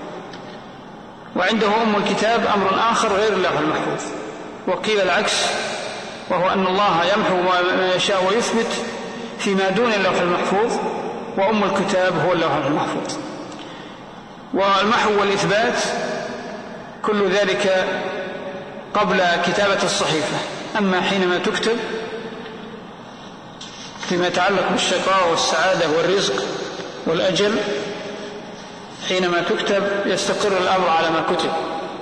A: وعنده أم الكتاب أمر آخر غير اللوح المحفوظ. وقيل العكس، وهو أن الله يمحو ما يشاء ويثبت فيما دون اللوح المحفوظ، وأم الكتاب هو اللوح المحفوظ. والمحو والإثبات كل ذلك قبل كتابة الصحيفة. أما حينما تكتب فيما يتعلق بالشقاء والسعادة والرزق والأجل، حينما تكتب يستقر الأمر على ما كتب.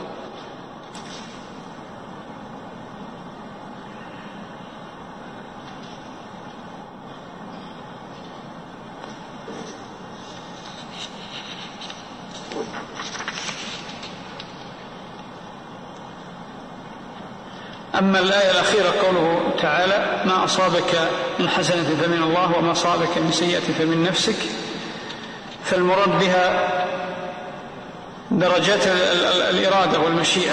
A: أما الآية الأخيرة قوله تعالى ما أصابك من حسنة فمن الله وما أصابك من سيئة فمن نفسك، فالمراد بها درجات الإرادة والمشيئة.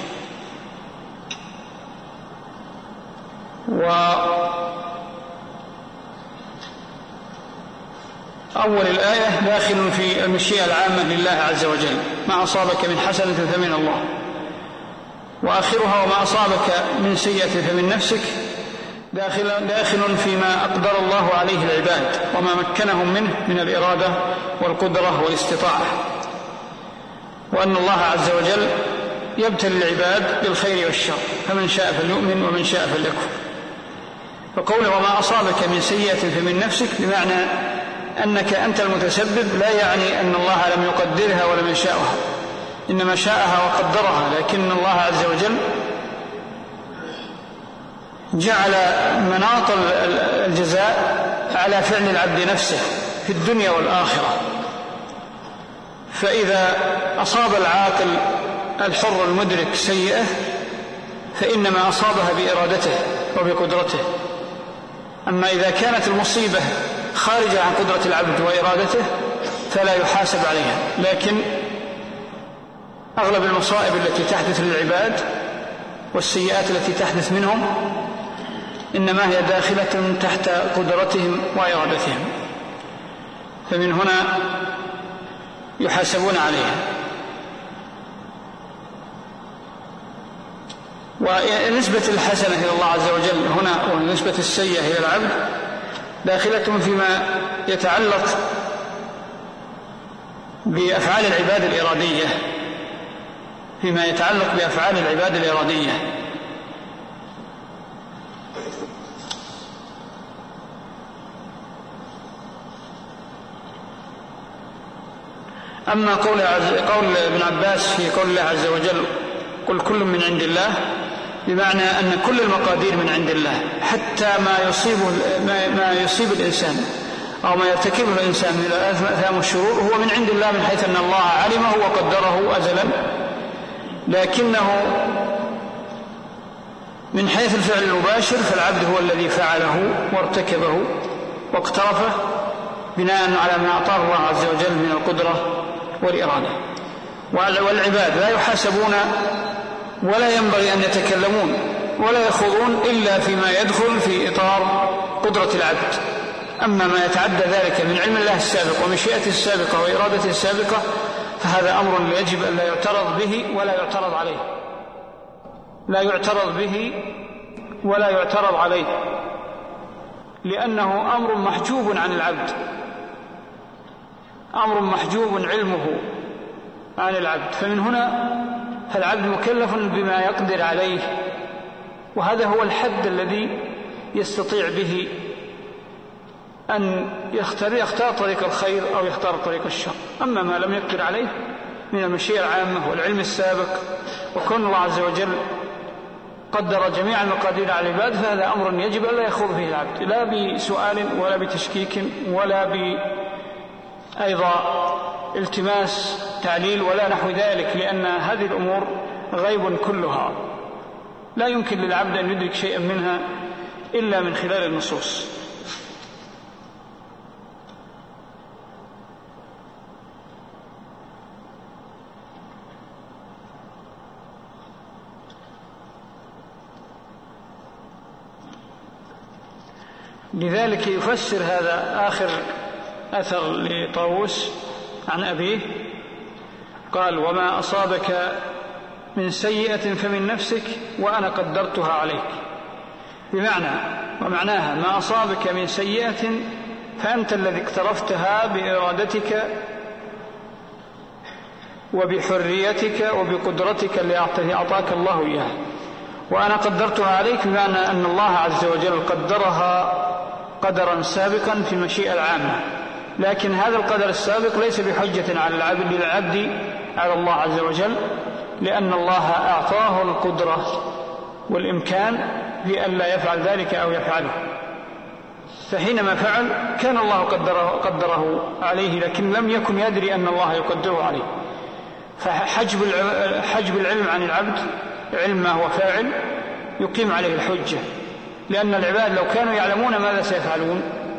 A: وأول الآية داخل في المشيئة العامة لله عز وجل، ما أصابك من حسنة فمن الله، وآخرها وما أصابك من سيئة فمن نفسك داخل, داخل فيما أقدر الله عليه العباد وما مكنهم منه من الإرادة والقدرة والاستطاعة، وأن الله عز وجل يبتلي العباد بالخير والشر، فمن شاء فليؤمن ومن شاء فليكفر. فقوله وما أصابك من سيئة فمن نفسك بمعنى أنك أنت المتسبب، لا يعني أن الله لم يقدرها ولم يشاءها، إنما شاءها وقدرها، لكن الله عز وجل جعل مناط الجزاء على فعل العبد نفسه في الدنيا والآخرة. فإذا أصاب العاقل الحر المدرك سيئة فإنما أصابها بإرادته وبقدرته، أما إذا كانت المصيبة خارجة عن قدرة العبد وإرادته فلا يحاسب عليها. لكن أغلب المصائب التي تحدث للعباد والسيئات التي تحدث منهم إنما هي داخلة تحت قدرتهم وإرادتهم، فمن هنا يحاسبون عليها. ونسبة الحسنة إلى الله عز وجل هنا ونسبة السيئة إلى العبد داخلة فيما يتعلق بأفعال العباد الإرادية فيما يتعلق بأفعال العباد الإرادية. أما قول, قول ابن عباس في قول الله عز وجل قل كل من عند الله، بمعنى أن كل المقادير من عند الله، حتى ما يصيب, ما يصيب الإنسان أو ما يرتكبه الإنسان من الآثام والشرور هو من عند الله، من حيث أن الله علمه وقدره أزلا، لكنه من حيث الفعل المباشر فالعبد هو الذي فعله وارتكبه واقترفه بناء على ما أعطاه الله عز وجل من القدرة والإرادة. والعباد لا يحاسبون ولا ينبغي أن يتكلمون ولا يخوضون إلا فيما يدخل في إطار قدرة العبد. أما ما يتعدى ذلك من علم الله السابق ومشيئته السابقة وإرادته السابقة فهذا أمر يجب أن لا يعترض به ولا يعترض عليه، لا يعترض به ولا يعترض عليه، لأنه أمر محجوب عن العبد، أمر محجوب علمه عن العبد. فمن هنا فالعبد مكلف بما يقدر عليه، وهذا هو الحد الذي يستطيع به أن يختار, يختار طريق الخير أو يختار طريق الشر. أما ما لم يقدر عليه من المشيئة العامة والعلم السابق وكون الله عز وجل قدر جميع المقادير على العباد فهذا أمر يجب أن لا يخوض فيه العبد، لا بسؤال ولا بتشكيك ولا بأيضا التماس تعليل ولا نحو ذلك، لأن هذه الأمور غيب كلها لا يمكن للعبد أن يدرك شيئا منها إلا من خلال النصوص. لذلك يفسر هذا آخر أثر لطاووس عن أبيه قال وما أصابك من سيئة فمن نفسك وأنا قدرتها عليك، بمعنى ومعناها ما أصابك من سيئة فأنت الذي اقترفتها بإرادتك وبحريتك وبقدرتك اللي أعطاك الله إياها، وأنا قدرتها عليك بمعنى أن الله عز وجل قدرها قدرا سابقا في المشيئة العامة، لكن هذا القدر السابق ليس بحجة على العبد للعبد على الله عز وجل، لأن الله أعطاه القدرة والإمكان بأن لا يفعل ذلك أو يفعله، فحينما فعل كان الله قدره, قدره عليه، لكن لم يكن يدري أن الله يقدره عليه. فحجب حجب العلم عن العبد، علم ما هو فاعل، يقيم عليه الحجة، لأن العباد لو كانوا يعلمون ماذا سيفعلون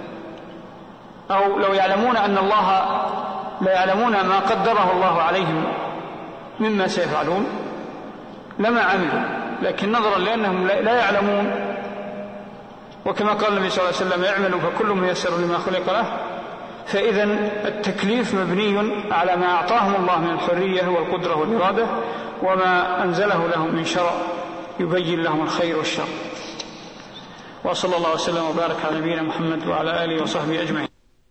A: أو لو يعلمون أن الله لا يعلمون ما قدره الله عليهم مما سيفعلون لما عملوا، لكن نظرا لأنهم لا يعلمون، وكما قال النبي صلى الله عليه وسلم اعملوا فكل ميسر لما خلق له، فإذا التكليف مبني على ما أعطاهم الله من الحرية والقدرة والإرادة وما أنزله لهم من شرع يبين لهم الخير والشر. وصلى الله وسلم وبارك على نبينا محمد وعلى آله وصحبه أجمعين.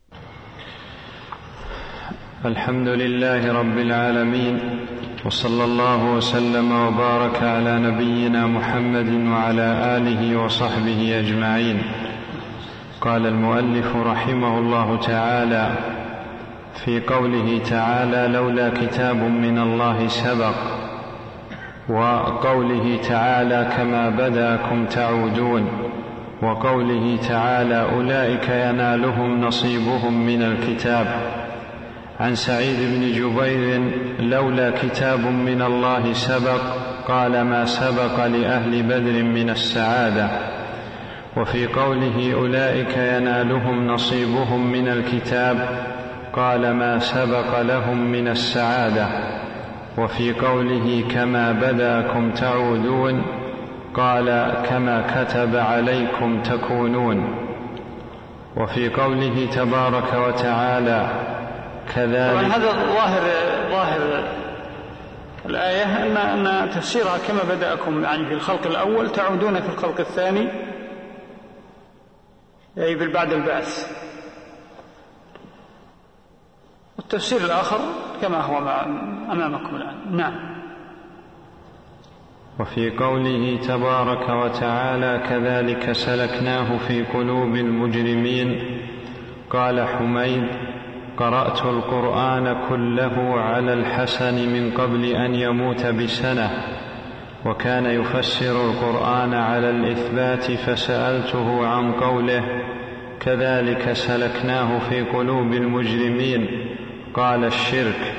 B: الحمد لله رب العالمين، وصلى الله وسلم وبارك على نبينا محمد وعلى آله وصحبه أجمعين. قال المؤلف رحمه الله تعالى في قوله تعالى لولا كتاب من الله سبق، وقوله تعالى كما بداكم تعودون، وقوله تعالى أولئك ينالهم نصيبهم من الكتاب. عن سعيد بن جبير لولا كتاب من الله سبق قال ما سبق لأهل بدر من السعادة. وفي قوله أولئك ينالهم نصيبهم من الكتاب قال ما سبق لهم من السعادة. وفي قوله كما بداكم تعودون قال كما كتب عليكم تكونون. وفي قوله تبارك وتعالى كذلك.
A: طبعا هذا ظاهر ظاهر الآية أن أن تفسيرها كما بدأكم يعني في الخلق الأول تعودون في الخلق الثاني أي في بعد البعث. والتفسير الآخر كما هو أمامكم الآن. نعم.
B: وفي قوله تبارك وتعالى كذلك سلكناه في قلوب المجرمين. قال حميد قرأت القرآن كله على الحسن من قبل أن يموت بسنة، وكان يفسر القرآن على الإثبات، فسألته عن قوله كذلك سلكناه في قلوب المجرمين قال الشرك.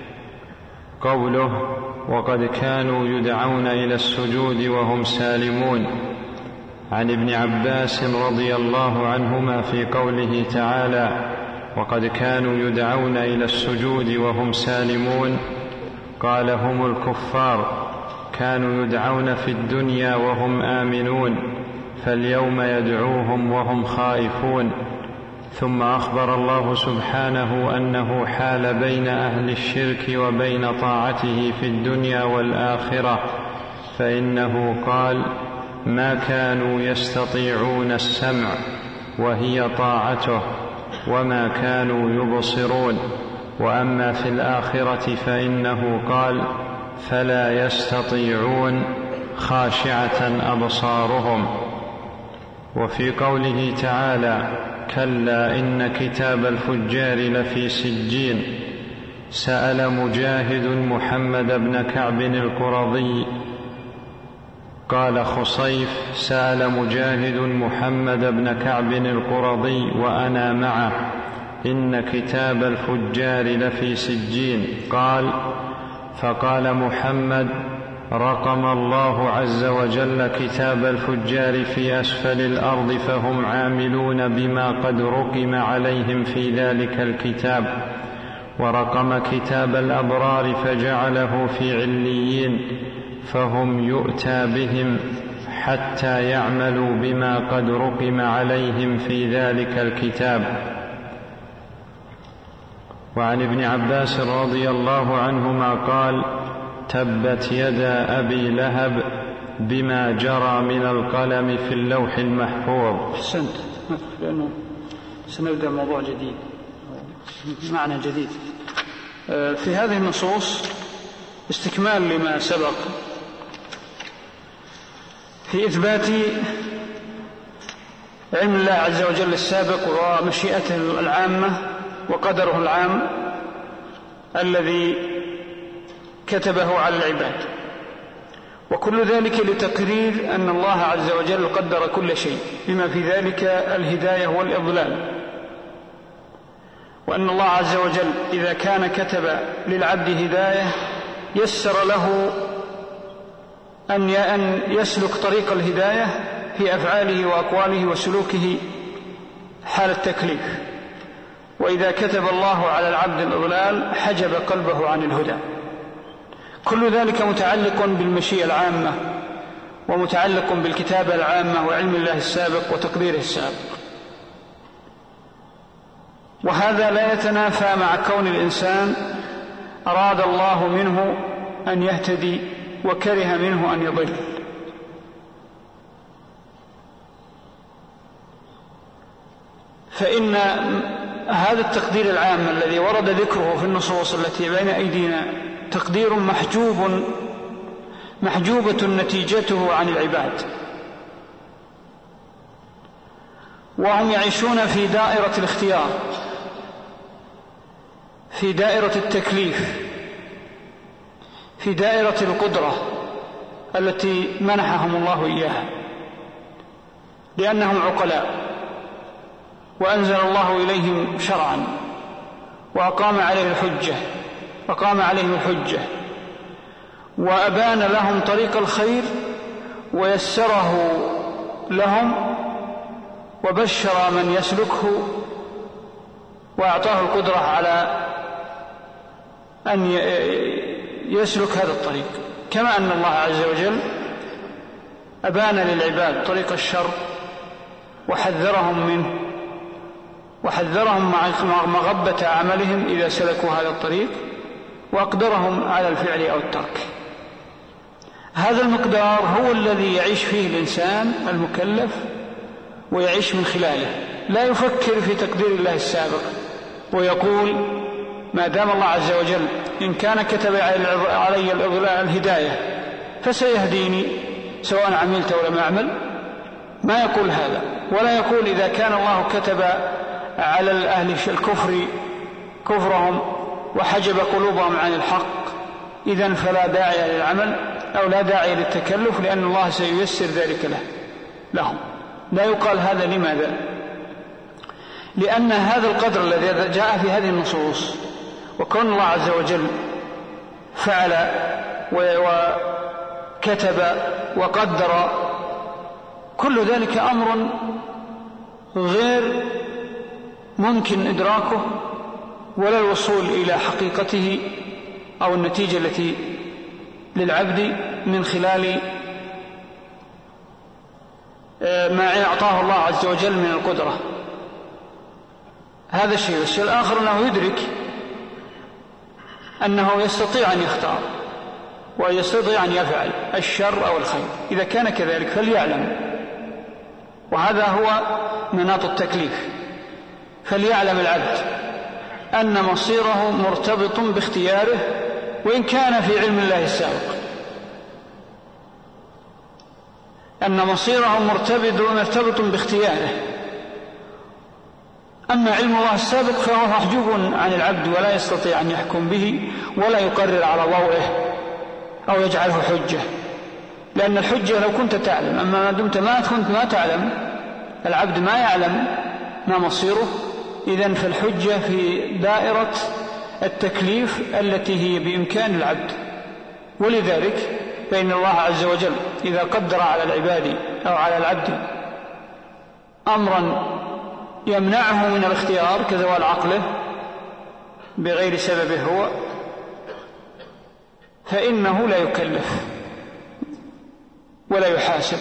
B: قوله وقد كانوا يدعون إلى السجود وهم سالمون. عن ابن عباس رضي الله عنهما في قوله تعالى وقد كانوا يدعون إلى السجود وهم سالمون قال هم الكفار كانوا يدعون في الدنيا وهم آمنون، فاليوم يدعوهم وهم خائفون. ثم أخبر الله سبحانه أنه حال بين أهل الشرك وبين طاعته في الدنيا والآخرة، فإنه قال ما كانوا يستطيعون السمع وهي طاعته، وما كانوا يبصرون. وأما في الآخرة فإنه قال فلا يستطيعون خاشعة أبصارهم. وفي قوله تعالى كلا إن كتاب الفجار لفي سجين. سأل مجاهد محمد بن كعب القرظي قال خصيف سأل مجاهد محمد بن كعب القرظي وأنا معه إن كتاب الفجار لفي سجين. قال فقال محمد رقم الله عز وجل كتاب الفجار في أسفل الأرض فهم عاملون بما قد رقم عليهم في ذلك الكتاب، ورقم كتاب الأبرار فجعله في عليين فهم يؤتى بهم حتى يعملوا بما قد رقم عليهم في ذلك الكتاب. وعن ابن عباس رضي الله عنهما قال تبت يدا أبي لهب بما جرى من القلم في اللوح المحفوظ.
A: أحسنت، لأنه سنبدأ موضوع جديد معنى جديد في هذه النصوص، استكمال لما سبق في إثبات علم الله عز وجل السابق ومشيئته العامة وقدره العام الذي كتبه على العباد، وكل ذلك لتقرير أن الله عز وجل قدر كل شيء بما في ذلك الهداية والإضلال، وأن الله عز وجل إذا كان كتب للعبد هداية يسر له أن يسلك طريق الهداية في أفعاله وأقواله وسلوكه حال التكليف، وإذا كتب الله على العبد الإضلال حجب قلبه عن الهدى. كل ذلك متعلق بالمشيئة العامة ومتعلق بالكتابة العامة وعلم الله السابق وتقديره السابق، وهذا لا يتنافى مع كون الإنسان أراد الله منه أن يهتدي وكره منه أن يضل. فإن هذا التقدير العام الذي ورد ذكره في النصوص التي بين أيدينا تقدير محجوب محجوبة نتيجته عن العباد، وهم يعيشون في دائرة الاختيار، في دائرة التكليف، في دائرة القدرة التي منحهم الله إياها لأنهم عقلاء، وأنزل الله إليهم شرعا وأقام عليه الحجة أقام عليهم الحجة وأبان لهم طريق الخير ويسره لهم وبشر من يسلكه وأعطاه القدرة على أن يسلك هذا الطريق، كما أن الله عز وجل أبان للعباد طريق الشر وحذرهم منه، وحذرهم مع مغبة عملهم إذا سلكوا هذا الطريق، وأقدرهم على الفعل أو الترك. هذا المقدار هو الذي يعيش فيه الإنسان المكلف ويعيش من خلاله، لا يفكر في تقدير الله السابق ويقول ما دام الله عز وجل إن كان كتب علي الهداية فسيهديني سواء عملت ولا ما أعمل. ما يقول هذا، ولا يقول إذا كان الله كتب على أهل الكفر كفرهم وحجب قلوبهم عن الحق إذن فلا داعي للعمل أو لا داعي للتكلف لأن الله سييسر ذلك له لهم. لا يقال هذا. لماذا؟ لأن هذا القدر الذي جاء في هذه النصوص وكون الله عز وجل فعل وكتب وقدر، كل ذلك أمر غير ممكن إدراكه ولا الوصول إلى حقيقته أو النتيجة التي للعبد من خلال ما أعطاه الله عز وجل من القدرة. هذا الشيء. والشيء الآخر أنه يدرك أنه يستطيع أن يختار ويستطيع أن يفعل الشر أو الخير. إذا كان كذلك فليعلم، وهذا هو مناط التكليف، فليعلم العبد أن مصيره مرتبط باختياره وإن كان في علم الله السابق، أن مصيره مرتبط مرتبط باختياره. أما علم الله السابق فهو محجوب عن العبد ولا يستطيع أن يحكم به ولا يقرر على ضوئه أو يجعله حجة، لأن الحجة لو كنت تعلم، أما ما دمت ما كنت ما تعلم، العبد ما يعلم ما مصيره، إذن فالحجة في دائرة التكليف التي هي بإمكان العبد. ولذلك فإن الله عز وجل إذا قدر على العباد أو على العبد أمرا يمنعه من الاختيار كزوال عقله بغير سببه هو، فإنه لا يكلف ولا يحاسب.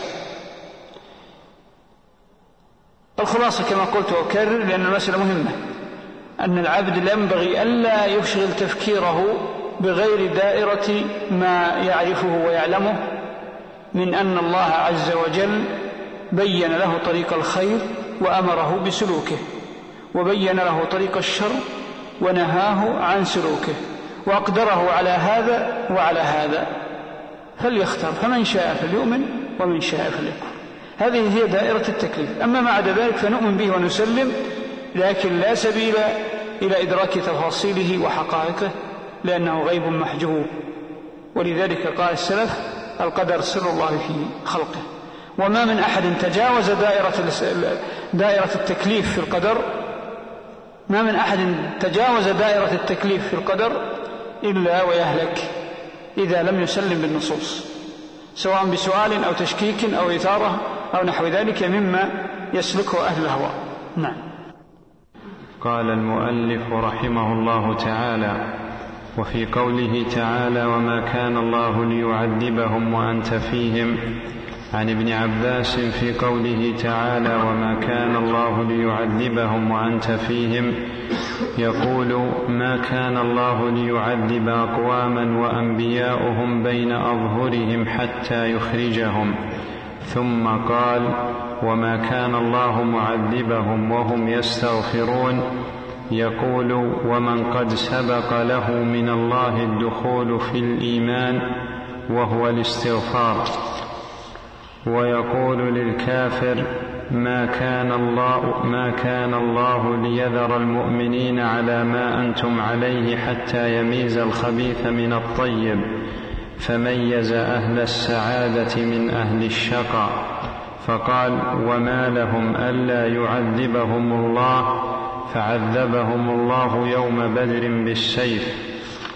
A: الخلاصة كما قلت وأكرر لأن المسألة مهمة، أن العبد لا ينبغي ألا يشغل تفكيره بغير دائرة ما يعرفه ويعلمه من أن الله عز وجل بين له طريق الخير وأمره بسلوكه، وبين له طريق الشر ونهاه عن سلوكه، وأقدره على هذا وعلى هذا، فليختار، فمن شاء فليؤمن ومن شاء فليكفر. هذه هي دائرة التكليف. أما ما عدا ذلك فنؤمن به ونسلم، لكن لا سبيل إلى إدراك تفاصيله وحقائقه لأنه غيب محجوب. ولذلك قال السلف القدر سر الله في خلقه. وما من أحد تجاوز دائرة دائرة التكليف في القدر ما من أحد تجاوز دائرة التكليف في القدر إلا ويهلك إذا لم يسلم بالنصوص، سواء بسؤال أو تشكيك أو إثارة أو نحو ذلك مما يسلكه أهل الهوى. نعم.
B: قال المؤلف رحمه الله تعالى: وفي قوله تعالى: وما كان الله ليعذبهم وأنت فيهم، عن ابن عباس في قوله تعالى: وما كان الله ليعذبهم وأنت فيهم، يقول: ما كان الله ليعذب أقواما وأنبياؤهم بين أظهرهم حتى يخرجهم. ثم قال: وما كان الله معذبهم وهم يستغفرون، يقول: ومن قد سبق له من الله الدخول في الإيمان وهو الاستغفار. ويقول للكافر: ما كان الله ما كان الله ليذر المؤمنين على ما أنتم عليه حتى يميز الخبيث من الطيب، فميز أهل السعادة من أهل الشقاء. فقال: وما لهم ألا يعذبهم الله، فعذبهم الله يوم بدر بالسيف.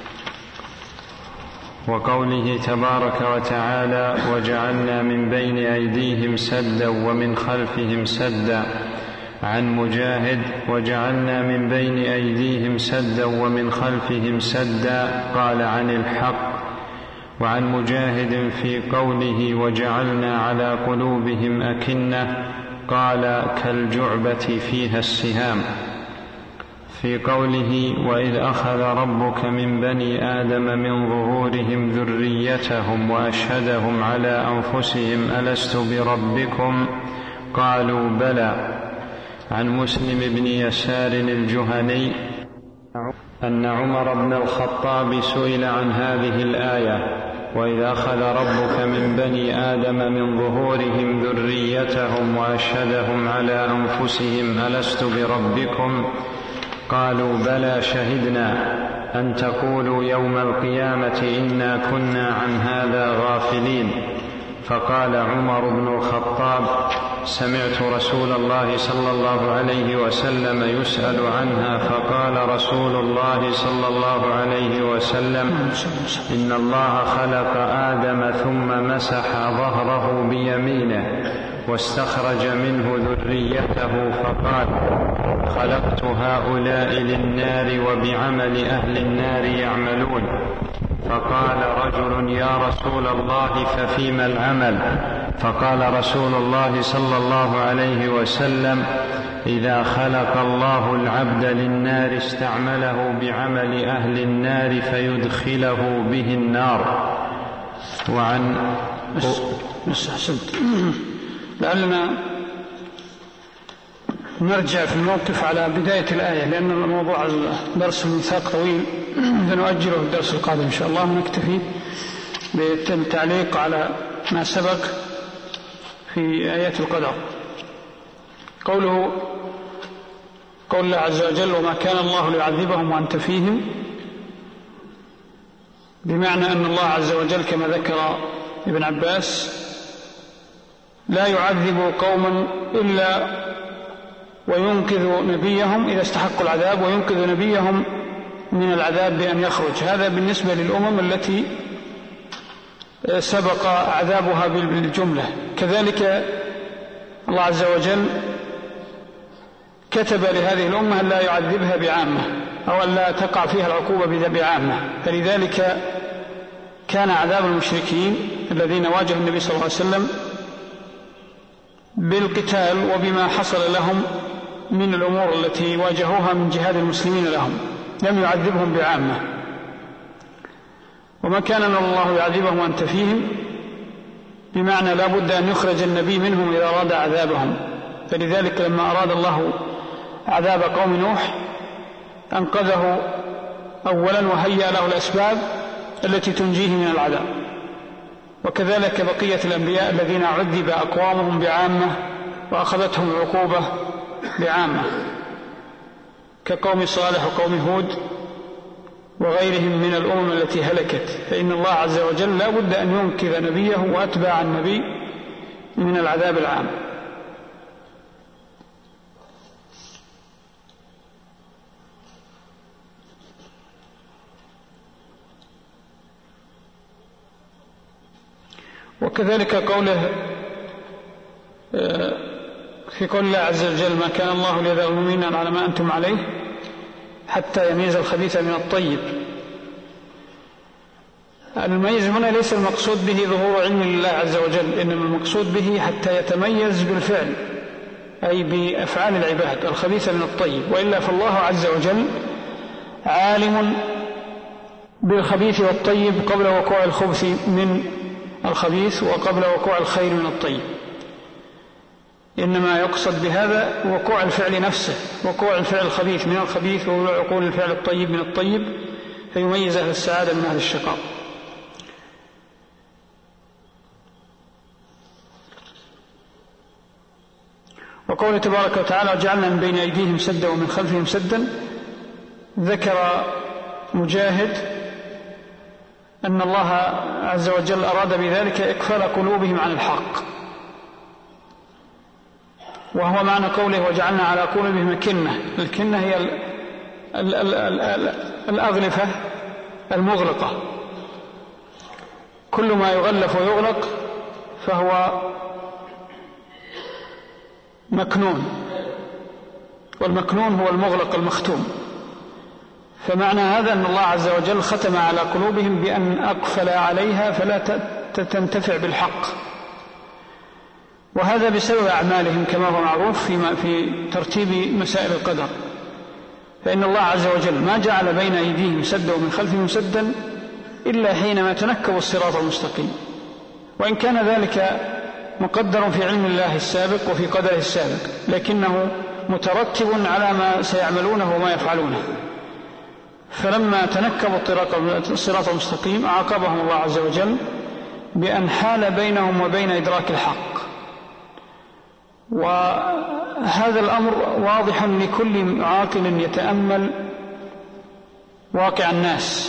B: وقوله تبارك وتعالى: وجعلنا من بين أيديهم سدا ومن خلفهم سدا. عن مجاهد: وجعلنا من بين أيديهم سدا ومن خلفهم سدا، قال عن الحق. وعن مجاهد في قوله وجعلنا على قلوبهم أكنة قال كالجعبة فيها السهام. في قوله وإذ أخذ ربك من بني آدم من ظهورهم ذريتهم وأشهدهم على أنفسهم ألست بربكم قالوا بلى. عن مسلم بن يسار الجهني أن عمر بن الخطاب سئل عن هذه الآية وإذا أخذ ربك من بني آدم من ظهورهم ذريتهم وأشهدهم على أنفسهم ألست بربكم قالوا بلى شهدنا أن تقولوا يوم القيامة إنا كنا عن هذا غافلين. فقال عمر بن الخطاب سمعت رسول الله صلى الله عليه وسلم يسأل عنها فقال رسول الله صلى الله عليه وسلم إن الله خلق آدم ثم مسح ظهره بيمينه واستخرج منه ذريته فقال خلقت هؤلاء للنار وبعمل أهل النار يعملون. فقال رجل يا رسول الله ففيما العمل؟ فقال رسول الله صلى الله عليه وسلم إذا خلق الله العبد للنار استعمله بعمل أهل النار فيدخله به النار. وعن
A: بس بس أحسنت. لعلنا نرجع في الموقف على بداية الآية لأن الموضوع الدرس الميثاق طويل فنؤجله الدرس القادم إن شاء الله ونكتفي بالتعليق على ما سبق في آيات القدر. قوله قول الله عز وجل وما كان الله ليعذبهم وأنت فيهم، بمعنى أن الله عز وجل كما ذكر ابن عباس لا يعذب قوما إلا وينقذ نبيهم إذا استحقوا العذاب وينقذ نبيهم من العذاب بأن يخرج. هذا بالنسبة للأمم التي سبق عذابها بالجملة. كذلك الله عز وجل كتب لهذه الأمة أن لا يعذبها بعامة أو أن لا تقع فيها العقوبة بعامة، فلذلك كان عذاب المشركين الذين واجهوا النبي صلى الله عليه وسلم بالقتال وبما حصل لهم من الأمور التي واجهوها من جهاد المسلمين لهم لم يعذبهم بعامة. وما كان الله يعذبهم وأنت فيهم بمعنى لا بد أن يخرج النبي منهم إذا أراد عذابهم. فلذلك لما أراد الله عذاب قوم نوح أنقذه أولا وهيأ له الأسباب التي تنجيه من العذاب. وكذلك بقية الأنبياء الذين عذب أقوامهم بعامة وأخذتهم العقوبة بعامة كقوم صالح وقوم هود وغيرهم من الأمم التي هلكت. فإن الله عز وجل لا بد أن ينقذ نبيه وأتباع النبي من العذاب العام. وكذلك قوله في قول الله عز وجل ما كان الله ليذر المؤمنين على ما أنتم عليه حتى يميز الخبيث من الطيب. المميز هنا ليس المقصود به ظهور علم لله عز وجل، إنما المقصود به حتى يتميز بالفعل أي بأفعال العباد الخبيث من الطيب. وإلا فالله عز وجل عالم بالخبيث والطيب قبل وقوع الخبث من الخبيث وقبل وقوع الخير من الطيب. إنما يقصد بهذا وقوع الفعل نفسه، وقوع الفعل الخبيث من الخبيث ووقوع الفعل الطيب من الطيب، فيميز أهل السعادة من أهل الشقاء. وقوله تبارك وتعالى وجعلنا من بين أيديهم سدا ومن خلفهم سدا، ذكر مجاهد أن الله عز وجل أراد بذلك إقفال قلوبهم عن الحق، وهو معنى قوله وجعلنا على قلوبهم أكنة. الكنة هي ال ال ال ال ال الأغلفة المغلقة، كل ما يغلف ويغلق فهو مكنون، والمكنون هو المغلق المختوم. فمعنى هذا أن الله عز وجل ختم على قلوبهم بأن أقفل عليها فلا تنتفع بالحق، وهذا بسبب أعمالهم كما هو معروف في ترتيب مسائل القدر. فإن الله عز وجل ما جعل بين أيديهم سدا ومن خلفهم سدا إلا حينما تنكبوا الصراط المستقيم، وإن كان ذلك مقدر في علم الله السابق وفي قدره السابق، لكنه مترتب على ما سيعملونه وما يفعلونه. فلما تنكبوا الصراط المستقيم عاقبهم الله عز وجل بأن حال بينهم وبين إدراك الحق، وهذا الأمر واضح لكل عاقل يتأمل واقع الناس.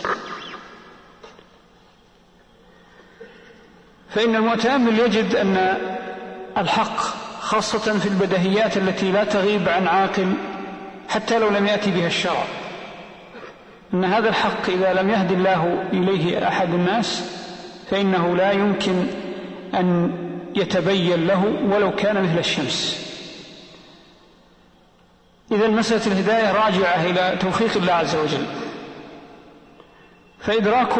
A: فإن المتأمل يجد أن الحق خاصة في البديهيات التي لا تغيب عن عاقل حتى لو لم يأتي بها الشرع، أن هذا الحق إذا لم يهدي الله إليه أحد الناس فإنه لا يمكن أن يتبين له ولو كان مثل الشمس. إذا مسألة الهداية راجعة إلى توفيق الله عز وجل، فإدراك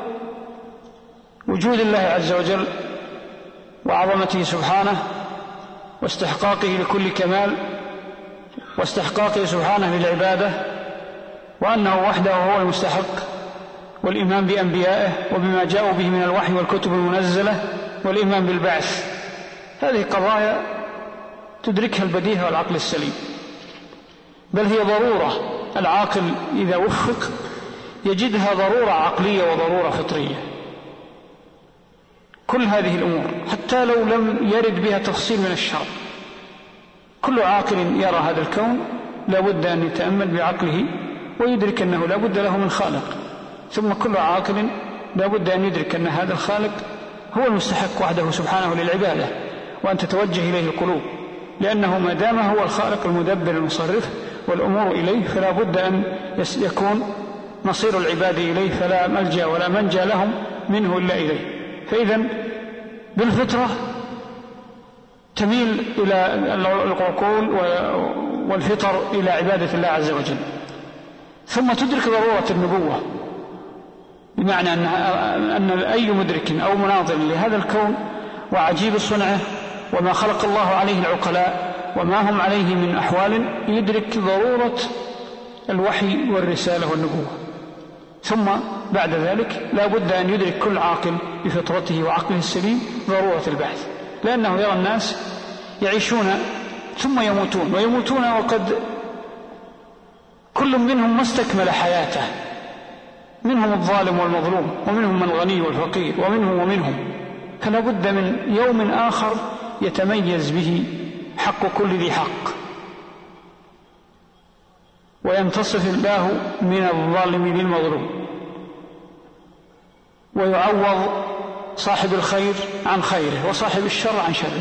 A: وجود الله عز وجل وعظمته سبحانه واستحقاقه لكل كمال واستحقاقه سبحانه للعبادة وأنه وحده هو المستحق، والإيمان بأنبيائه وبما جاءوا به من الوحي والكتب المنزلة والإيمان بالبعث، هذه قضايا تدركها البديهة والعقل السليم، بل هي ضرورة. العاقل إذا وفق يجدها ضرورة عقلية وضرورة فطرية. كل هذه الأمور حتى لو لم يرد بها تفصيل من الشرع، كل عاقل يرى هذا الكون لا بد أن يتأمل بعقله ويدرك أنه لا بد له من خالق، ثم كل عاقل لا بد أن يدرك أن هذا الخالق هو المستحق وحده سبحانه للعبادة وأن تتوجه إليه القلوب، لأنه ما دام هو الخالق المدبر المصرف والأمور إليه فلا بد أن يكون مصير العباد إليه، فلا ملجأ ولا منجى لهم منه إلا إليه. فإذا بالفطرة تميل إلى العقول والفطر إلى عبادة الله عز وجل، ثم تدرك ضرورة النبوة، بمعنى أن, أن أي مدرك أو مناظر لهذا الكون وعجيب صنعه وما خلق الله عليه العقلاء وما هم عليه من أحوال يدرك ضرورة الوحي والرسالة والنبوة. ثم بعد ذلك لا بد أن يدرك كل عاقل بفطرته وعقله السليم ضرورة البحث، لأنه يرى الناس يعيشون ثم يموتون، ويموتون وقد كل منهم ما استكمل حياته، منهم الظالم والمظلوم ومنهم من الغني والفقير ومنهم ومنهم، فلا بد من يوم آخر يتميز به حق كل ذي حق، وينتصف الله من الظالم للمظلوم، ويعوض صاحب الخير عن خيره وصاحب الشر عن شره.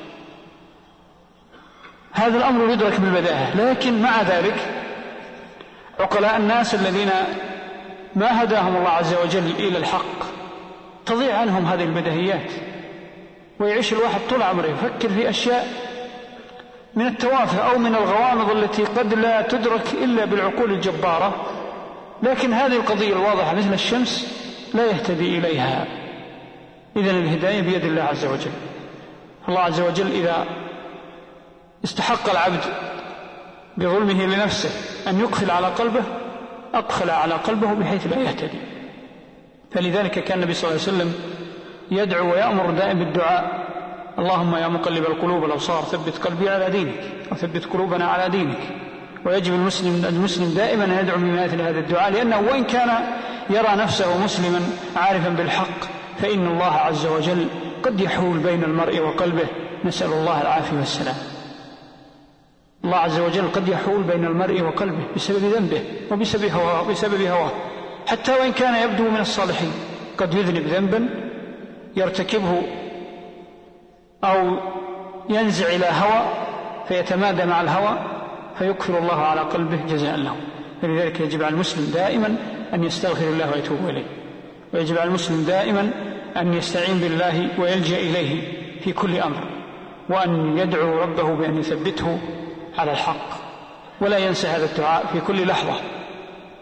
A: هذا الأمر يدرك بالبداهة، لكن مع ذلك عقلاء الناس الذين ما هداهم الله عز وجل إلى الحق تضيع عنهم هذه البديهيات، ويعيش الواحد طول عمره يفكر في أشياء من التوافه أو من الغوامض التي قد لا تدرك إلا بالعقول الجبارة، لكن هذه القضية الواضحة مثل الشمس لا يهتدي إليها. إذن الهداية بيد الله عز وجل. الله عز وجل إذا استحق العبد بظلمه لنفسه أن يقفل على قلبه أقفل على قلبه بحيث لا يهتدي. فلذلك كان النبي صلى الله عليه وسلم يدعو ويأمر دائم بالدعاء: اللهم يا مقلب القلوب والأبصار ثبت قلبي على دينك وثبت قلوبنا على دينك. ويجب المسلم المسلم دائما أن يدعو بمثل هذا الدعاء، لأنه وإن كان يرى نفسه مسلما عارفا بالحق فإن الله عز وجل قد يحول بين المرء وقلبه، نسأل الله العافية والسلام. الله عز وجل قد يحول بين المرء وقلبه بسبب ذنبه وبسبب هواه, بسبب هواه حتى وإن كان يبدو من الصالحين، قد يذنب ذنبا يرتكبه أو ينزع إلى هوى فيتمادى مع الهوى فيكفر الله على قلبه جزاء له. فلذلك يجب على المسلم دائما أن يستغفر الله ويتوب إليه، ويجب على المسلم دائما أن يستعين بالله ويلجأ إليه في كل أمر، وأن يدعو ربه بأن يثبته على الحق، ولا ينسى هذا الدعاء في كل لحظة.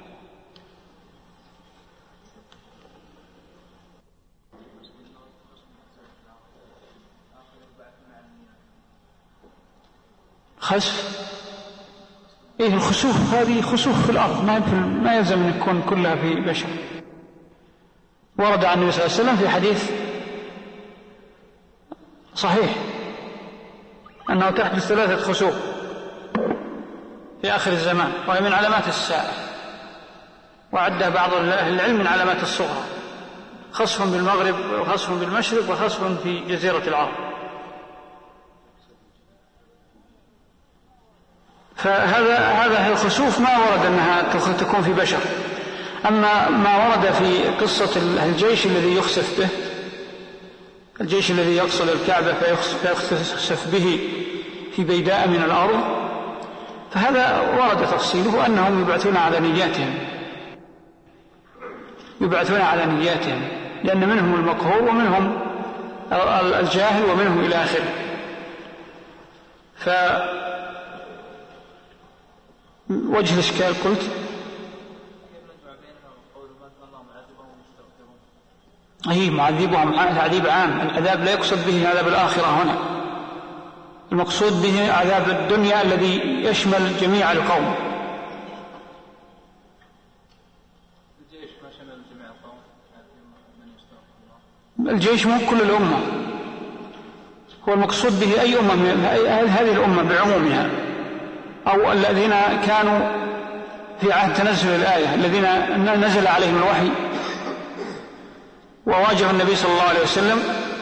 A: خسف إيه الخسوف، هذه خسوف في الأرض، ما, ما يلزم أن يكون كلها في بشر. ورد عن النبي صلى الله عليه وسلم في حديث صحيح أنه تحدث ثلاثة خسوف في آخر الزمان، وهي من علامات الساعة، وعدها بعض أهل العلم من علامات الصغرى: خسف بالمغرب وخسف بالمشرق وخسف في جزيرة العرب. فهذا هذا الخسوف ما ورد أنها تكون في بشر. أما ما ورد في قصة الجيش الذي يخسف به، الجيش الذي يقصد الكعبة فيخسف به في بيداء من الأرض، فهذا ورد تفصيله أنهم يبعثون على نياتهم، يبعثون على نياتهم، لأن منهم المقهور ومنهم الجاهل ومنهم إلى آخره. فوجه الإشكال قلت أي معذبهم تعذيب عام، العذاب لا يقصد به عذاب الآخرة هنا، المقصود به عذاب الدنيا الذي يشمل جميع القوم. الجيش مو كل الأمة، هو المقصود به أي أمة من هذه الأمة بعمومها، أو الذين كانوا في عهد تنزل الآية، الذين نزل عليهم الوحي وواجهوا النبي صلى الله عليه وسلم،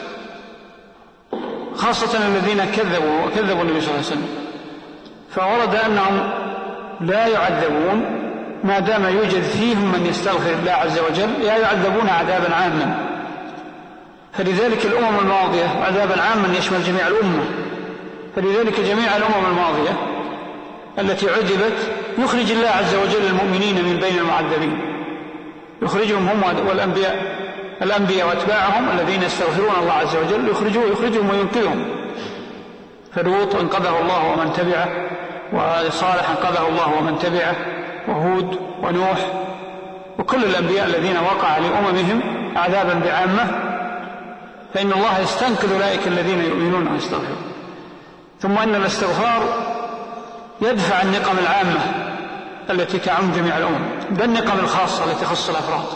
A: خاصة الذين كذبوا وكذبوا النبي صلى الله عليه وسلم. فورد أنهم لا يعذبون ما دام يوجد فيهم من يستغفر الله عز وجل، لا يعذبون عذابا عاما. فلذلك الأمم الماضية عذابا عاما يشمل جميع الأمة، فلذلك جميع الأمم الماضية التي عذبت يخرج الله عز وجل المؤمنين من بين المعذبين، يخرجهم هم والأنبياء الأنبياء واتباعهم الذين يستغفرون الله عز وجل، يخرجوه يخرجهم وينقذهم. فلوط انقذه الله ومن تبعه، وصالح انقذه الله ومن تبعه، وهود ونوح وكل الأنبياء الذين وقع لأممهم عذابا بعامة، فإن الله يستنقذ أولئك الذين يؤمنون ويستغفرون. ثم أن الاستغفار يدفع النقم العامة التي تعم جميع الأمم بالنقم الخاصة التي تخص الأفراد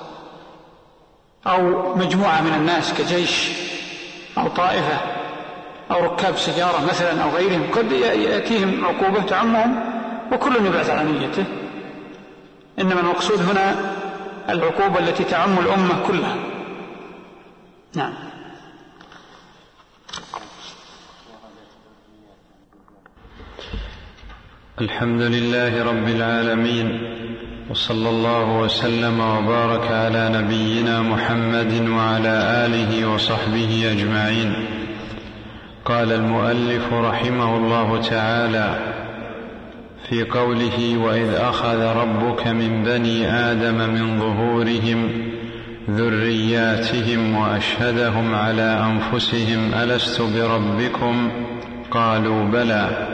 A: أو مجموعة من الناس كجيش أو طائفة أو ركاب سيارة مثلا أو غيرهم، قد يأتيهم عقوبة تعمهم وكل يبعث على نيته. إنما المقصود هنا العقوبة التي تعم الأمة كلها. نعم.
B: الحمد لله رب العالمين، وصلى الله وسلم وبارك على نبينا محمد وعلى آله وصحبه أجمعين. قال المؤلف رحمه الله تعالى في قوله: وإذ أخذ ربك من بني آدم من ظهورهم ذرياتهم وأشهدهم على أنفسهم ألست بربكم قالوا بلى.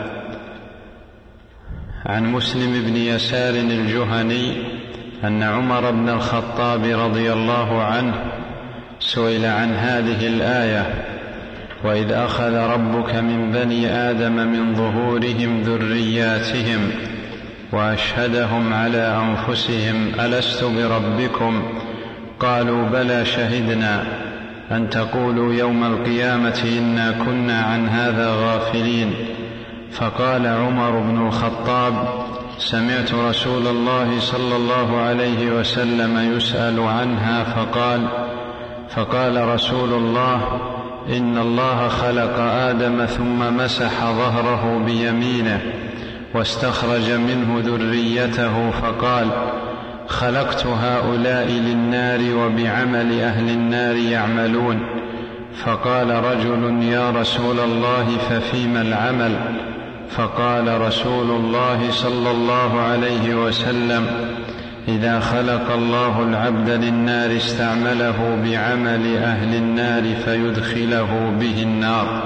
B: عن مسلم بن يسار الجهني أن عمر بن الخطاب رضي الله عنه سئل عن هذه الآية: وإذ أخذ ربك من بني آدم من ظهورهم ذرياتهم وأشهدهم على أنفسهم ألست بربكم قالوا بلى شهدنا أن تقولوا يوم القيامة إنا كنا عن هذا غافلين. فقال عمر بن الخطاب: سمعت رسول الله صلى الله عليه وسلم يسأل عنها فقال فقال رسول الله: إن الله خلق آدم ثم مسح ظهره بيمينه واستخرج منه ذريته فقال: خلقت هؤلاء للنار وبعمل أهل النار يعملون. فقال رجل: يا رسول الله ففيما العمل؟ فقال رسول الله صلى الله عليه وسلم: إذا خلق الله العبد للنار استعمله بعمل أهل النار فيدخله به النار.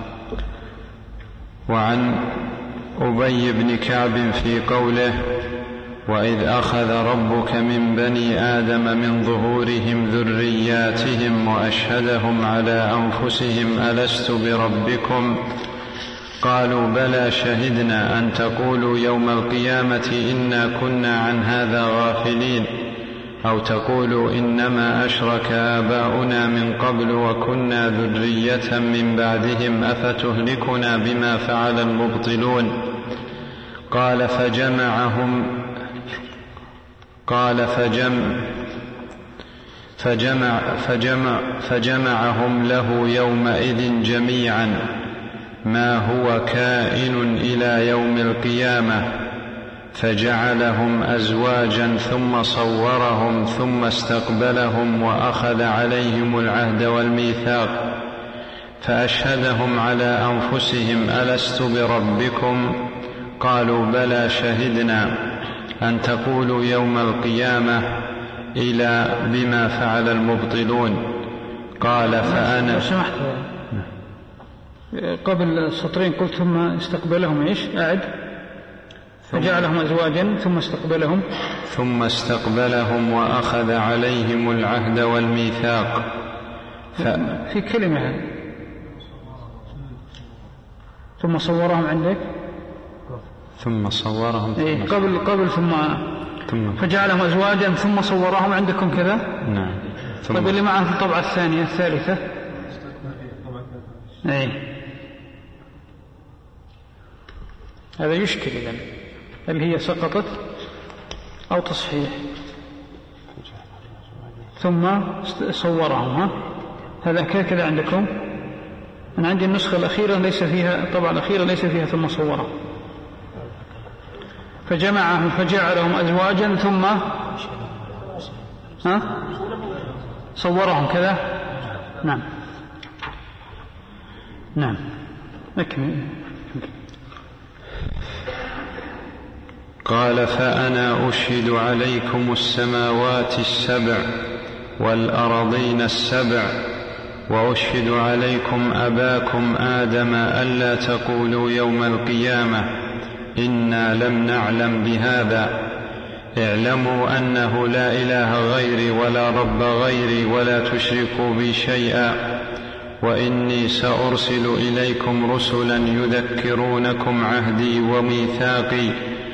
B: وعن أبي بن كعب في قوله: وإذ أخذ ربك من بني آدم من ظهورهم ذرياتهم وأشهدهم على أنفسهم ألست بربكم قالوا بلى شهدنا أن تقولوا يوم القيامة إنا كنا عن هذا غافلين، أو تقولوا إنما أشرك آباؤنا من قبل وكنا ذرية من بعدهم أفتهلكنا بما فعل المبطلون. قال فجمعهم قال فجمع فجمع فجمع فجمعهم له يومئذ جميعا ما هو كائن إلى يوم القيامة، فجعلهم أزواجا ثم صورهم ثم استقبلهم وأخذ عليهم العهد والميثاق، فأشهدهم على أنفسهم ألست بربكم؟ قالوا بلى شهدنا أن تقولوا يوم القيامة إلى بما فعل المبطلون. قال فأنا
A: سمحت قبل السطرين قلت ثم استقبلهم إيش؟ أعد. فجعلهم أزواجا ثم استقبلهم
B: ثم استقبلهم وأخذ عليهم العهد والميثاق. ف...
A: في كلمة ثم صورهم عندك
B: ثم صورهم ثم
A: إيه قبل قبل ثم ثم فجعلهم أزواجا ثم صورهم عندكم كذا.
B: نعم.
A: طيب اللي معه في الطبعة الثانية الثالثة إيه هذا يشكل إذن، هل هي سقطت أو تصحيح؟ ثم صورهم، ها هذا كذا عندكم. أنا عندي النسخة الأخيرة ليس فيها، الطبعة الأخيرة ليس فيها ثم صورهم. فجمعهم فجعلهم أزواجا ثم ها صورهم كذا. نعم نعم أكمل.
B: قال فأنا أشهد عليكم السماوات السبع والأرضين السبع وأشهد عليكم أباكم آدم ألا تقولوا يوم القيامة إنا لم نعلم بهذا، اعلموا أنه لا إله غيري ولا رب غيري ولا تشركوا بي شيئا، وإني سأرسل إليكم رسلا يذكرونكم عهدي وميثاقي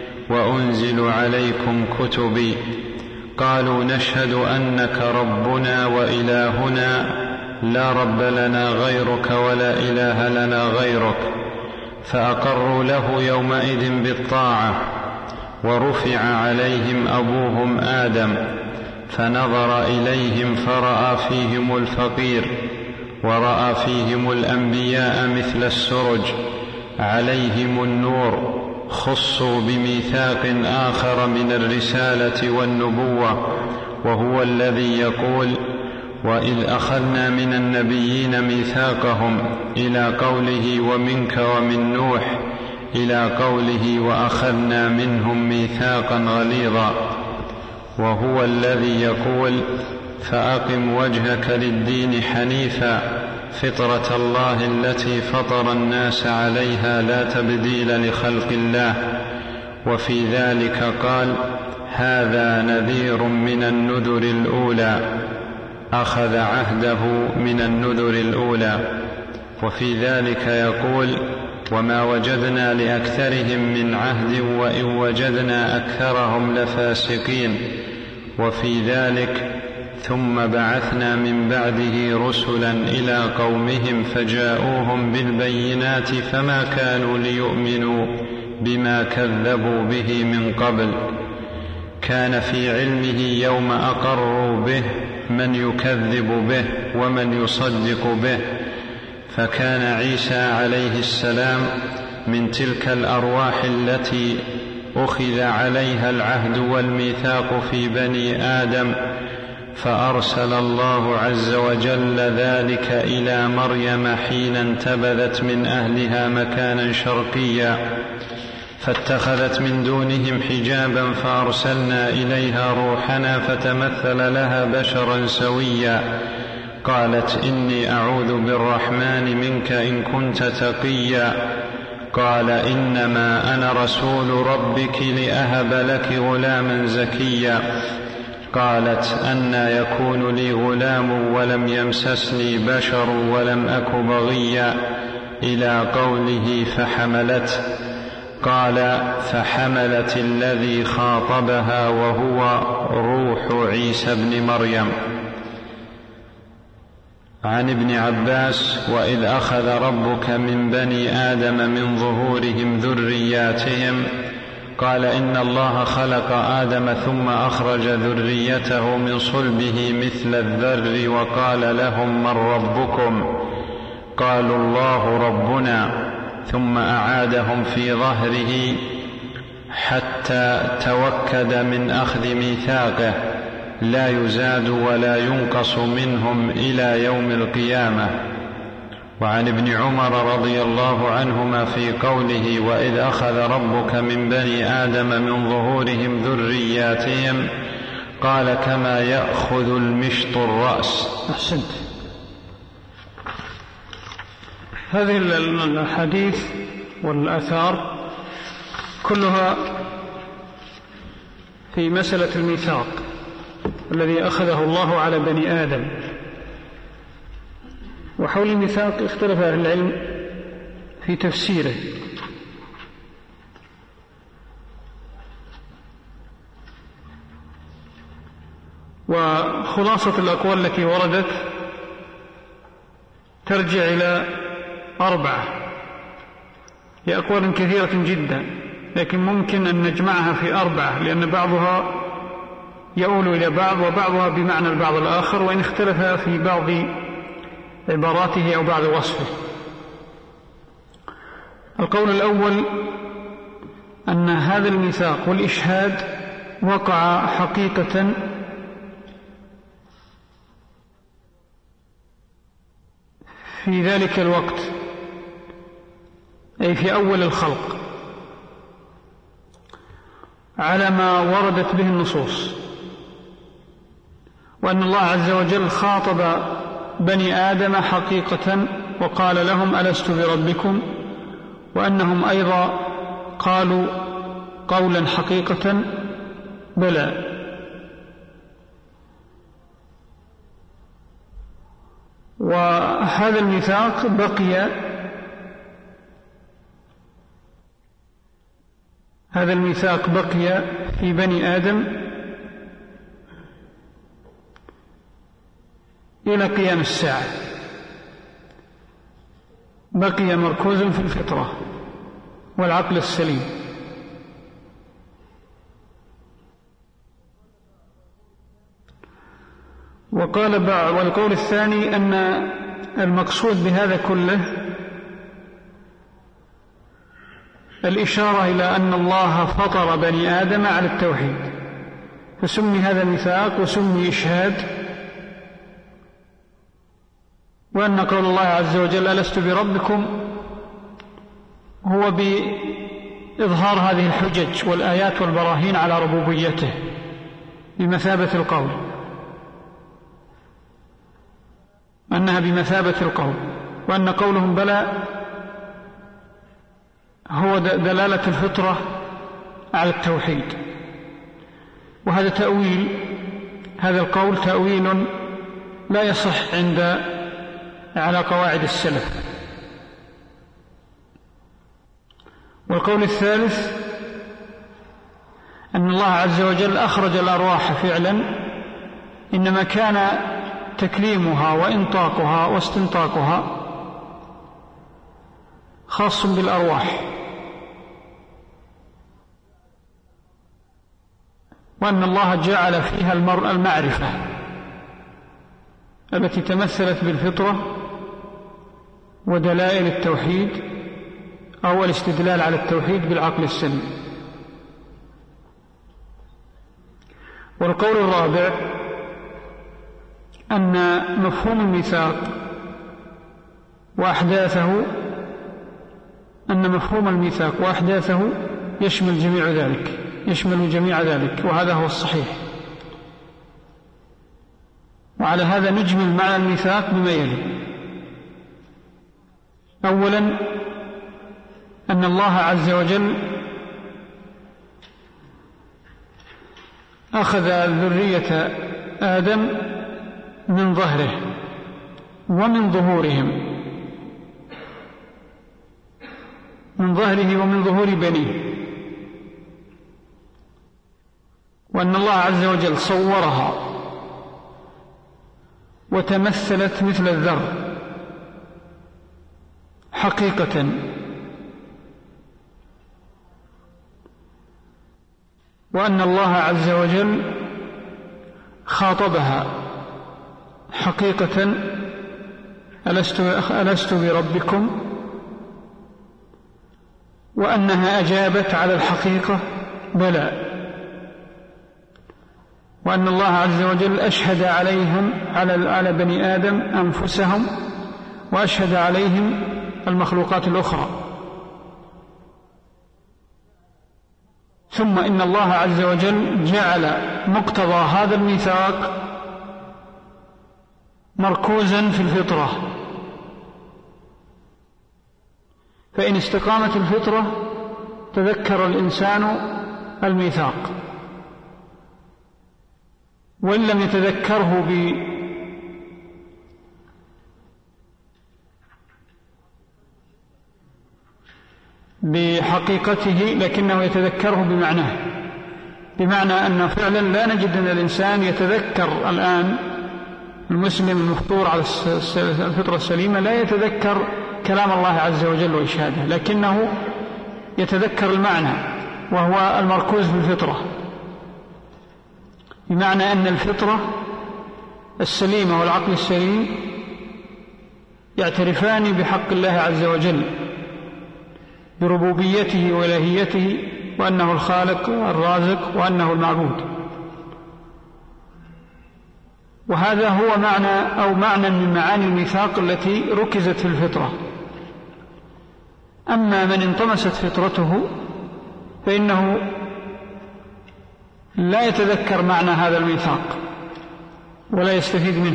B: وأنزل عليكم كتبي. قالوا نشهد أنك ربنا وإلهنا لا رب لنا غيرك ولا إله لنا غيرك. فأقروا له يومئذ بالطاعة. ورفع عليهم أبوهم آدم فنظر إليهم فرأى فيهم الفقير ورأى فيهم الأنبياء مثل السرج عليهم النور، خصوا بميثاق آخر من الرسالة والنبوة، وهو الذي يقول وإذ أخذنا من النبيين ميثاقهم إلى قوله ومنك ومن نوح إلى قوله وأخذنا منهم ميثاقا غليظا، وهو الذي يقول فأقم وجهك للدين حنيفا فطرة الله التي فطر الناس عليها لا تبديل لخلق الله. وفي ذلك قال هذا نذير من النذر الأولى، أخذ عهده من النذر الأولى. وفي ذلك يقول وما وجدنا لأكثرهم من عهد وإن وجدنا أكثرهم لفاسقين. وفي ذلك ثم بعثنا من بعده رسلا إلى قومهم فجاءوهم بالبينات فما كانوا ليؤمنوا بما كذبوا به من قبل. كان في علمه يوم أقروا به من يكذب به ومن يصدق به، فكان عيسى عليه السلام من تلك الأرواح التي أخذ عليها العهد والميثاق في بني آدم، فأرسل الله عز وجل ذلك إلى مريم حين انتبذت من أهلها مكانا شرقيا، فاتخذت من دونهم حجابا فأرسلنا إليها روحنا فتمثل لها بشرا سويا. قالت إني أعوذ بالرحمن منك إن كنت تقيا. قال إنما أنا رسول ربك لأهب لك غلاما زكيا. قالت أنى يكون لي غلام ولم يمسسني بشر ولم أك بغيا. إلى قوله فحملته، قال فحملت الذي خاطبها وهو روح عيسى ابن مريم. عن ابن عباس: وإذ أخذ ربك من بني آدم من ظهورهم ذرياتهم، قال إن الله خلق آدم ثم أخرج ذريته من صلبه مثل الذر، وقال لهم من ربكم؟ قالوا الله ربنا، ثم أعادهم في ظهره حتى توكد من أخذ ميثاقه لا يزاد ولا ينقص منهم إلى يوم القيامة. وعن ابن عمر رضي الله عنهما في قوله: وإذ أخذ ربك من بني آدم من ظهورهم ذرياتهم، قال كما يأخذ المشط الرأس.
A: أحسنت. هذه الحديث والآثار كلها في مسألة الميثاق الذي أخذه الله على بني آدم. وحول الميثاق اختلف أهل العلم في تفسيره، وخلاصة الأقوال التي وردت ترجع إلى أربعة، هي أقوال كثيرة جدا، لكن ممكن أن نجمعها في أربعة، لأن بعضها يؤول إلى بعض وبعضها بمعنى البعض الآخر، وإن اختلف في بعض عباراته أو بعض وصفه. القول الأول أن هذا الميثاق والإشهاد وقع حقيقة في ذلك الوقت، أي في أول الخلق، على ما وردت به النصوص، وأن الله عز وجل خاطب بني آدم حقيقة وقال لهم ألست بربكم، وأنهم أيضا قالوا قولا حقيقة بلى. وهذا الميثاق بقي هذا الميثاق بقي في بني آدم إلى قيام الساعة، بقي مركوزا في الفطرة والعقل السليم. وقال بعض، والقول الثاني أن المقصود بهذا كله الإشارة إلى أن الله فطر بني آدم على التوحيد، فسمي هذا الميثاق وسمي إشهاد، وأن قول الله عز وجل ألست بربكم هو بإظهار هذه الحجج والآيات والبراهين على ربوبيته بمثابة القول، أنها بمثابة القول، وأن قولهم بلى هو دلالة الفطرة على التوحيد. وهذا تأويل، هذا القول تأويل لا يصح عند على قواعد السلف. والقول الثالث أن الله عز وجل أخرج الأرواح فعلا، إنما كان تكليمها وإنطاقها واستنطاقها خاص بالأرواح، وأن الله جعل فيها المعرفة التي تمثلت بالفطرة ودلائل التوحيد أو الاستدلال على التوحيد بالعقل السليم. والقول الرابع أن مفهوم الميثاق وأحداثه أن مفهوم الميثاق وأحداثه يشمل جميع ذلك، يشمل جميع ذلك، وهذا هو الصحيح. وعلى هذا نجمل معنى الميثاق بما يلي: أولا أن الله عز وجل أخذ ذرية آدم من ظهره ومن ظهورهم، من ظهره ومن ظهور بنيه، وأن الله عز وجل صورها وتمثلت مثل الذر حقيقة، وأن الله عز وجل خاطبها حقيقة: ألست, ألست بربكم؟ وأنها أجابت على الحقيقة: بلى. وأن الله عز وجل أشهد عليهم على بني آدم أنفسهم، وأشهد عليهم المخلوقات الأخرى. ثم إن الله عز وجل جعل مقتضى هذا الميثاق مركوزا في الفطرة، فإن استقامت الفطرة تذكر الإنسان الميثاق، وإن لم يتذكره ب بحقيقته لكنه يتذكره بمعناه، بمعنى أن فعلا لا نجد أن الإنسان يتذكر الآن، المسلم المفطور على الفطرة السليمة لا يتذكر كلام الله عز وجل وإشهاده، لكنه يتذكر المعنى وهو المركوز في الفطرة، بمعنى أن الفطرة السليمة والعقل السليم يعترفان بحق الله عز وجل، بربوبيته وإلهيته، وأنه الخالق والرازق وأنه المعبود. وهذا هو معنى أو معنى من معاني الميثاق التي ركزت في الفطرة. أما من انطمست فطرته فإنه لا يتذكر معنى هذا الميثاق ولا يستفيد منه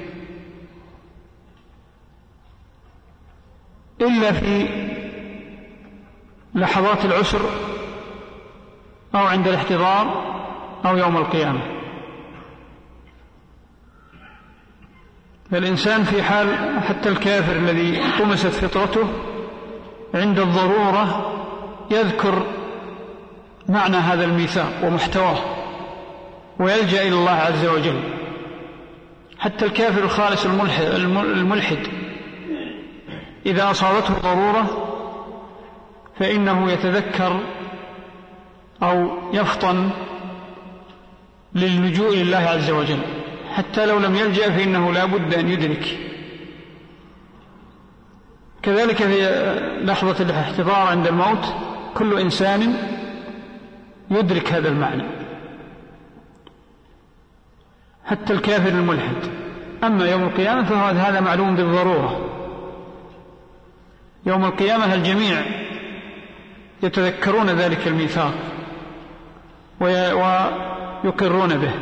A: إلا في لحظات العسر أو عند الاحتضار أو يوم القيامة. فالإنسان في حال، حتى الكافر الذي طمست فطرته عند الضرورة يذكر معنى هذا الميثاق ومحتواه ويلجأ إلى الله عز وجل. حتى الكافر الخالص الملحد إذا أصابته ضرورة فإنه يتذكر أو يفطن للجوء لله عز وجل، حتى لو لم يلجأ فإنه لا بد أن يدرك. كذلك في لحظة الاحتضار عند الموت كل إنسان يدرك هذا المعنى، حتى الكافر الملحد. أما يوم القيامة فهذا معلوم بالضرورة. يوم القيامة الجميع يتذكرون ذلك الميثاق ويقرون به.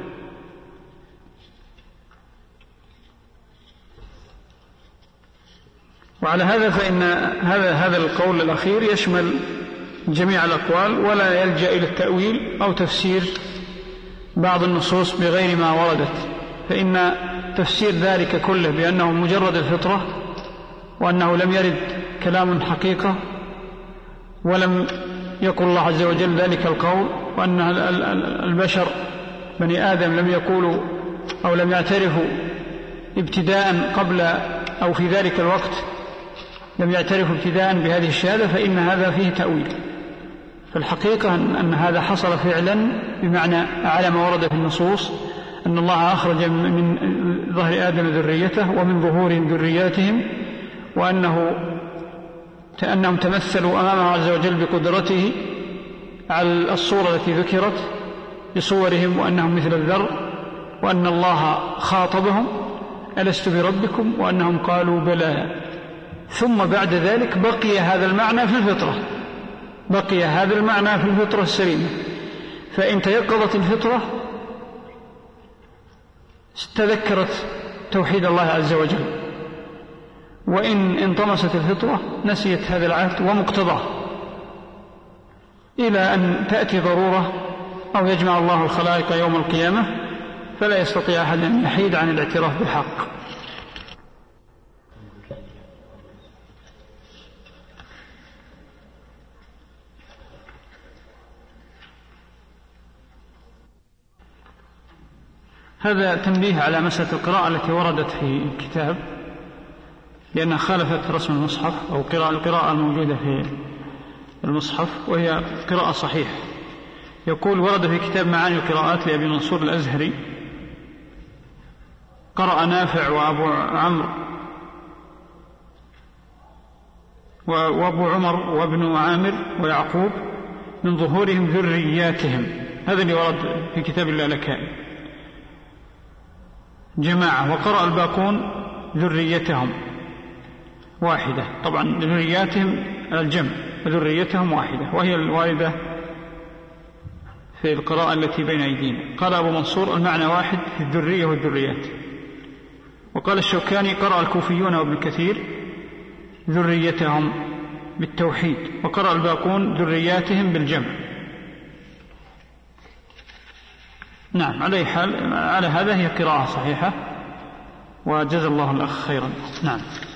A: وعلى هذا فإن هذا هذا القول الأخير يشمل جميع الأقوال، ولا يلجأ إلى التأويل أو تفسير بعض النصوص بغير ما وردت، فإن تفسير ذلك كله بأنه مجرد الفطرة وأنه لم يرد كلام حقيقة ولم يقل الله عز وجل ذلك القول، وأن البشر بني آدم لم يقولوا أو لم يعترفوا ابتداء قبل أو في ذلك الوقت لم يعترفوا ابتداء بهذه الشهادة، فإن هذا فيه تأويل. فالحقيقة أن هذا حصل فعلا بمعنى على ما ورد في النصوص أن الله أخرج من ظهر آدم ذريته ومن ظهور ذرياتهم، وأنه أنهم تمثلوا أمامه عز وجل بقدرته على الصورة التي ذكرت بصورهم، وأنهم مثل الذر، وأن الله خاطبهم: ألست بربكم؟ وأنهم قالوا بلى. ثم بعد ذلك بقي هذا المعنى في الفطرة، بقي هذا المعنى في الفطرة السليمة. فإن تيقظت الفطرة تذكرت توحيد الله عز وجل، وإن انطمست الفطرة نسيت هذا العهد ومقتضاه، إلى أن تأتي ضرورة أو يجمع الله الخلائق يوم القيامة فلا يستطيع أحد أن يحيد عن الاعتراف بالحق. هذا تنبيه على مسألة القراءة التي وردت في الكتاب لأنها خالفت رسم المصحف أو القراءة الموجودة في المصحف، وهي قراءة صحيحة. يقول: ورد في كتاب معاني القراءات لأبي منصور الأزهري: قرأ نافع وأبو عمرو وأبو عمر وابن عامر ويعقوب من ظهورهم ذرياتهم. هذا اللي ورد في كتاب اللالكائي جماعة. وقرأ الباقون ذريتهم واحدة. طبعا ذرياتهم الجمع، وذريتهم واحدة، وهي الواردة في القراءة التي بين أيدينا. قال أبو منصور: المعنى واحد في الذرية والذريات. وقال الشوكاني: قرأ الكوفيون وابن كثير ذريتهم بالتوحيد، وقرأ الباقون ذرياتهم بالجمع. نعم، على حال على هذا هي قراءة صحيحة، وجزا الله الأخ خيرا. نعم.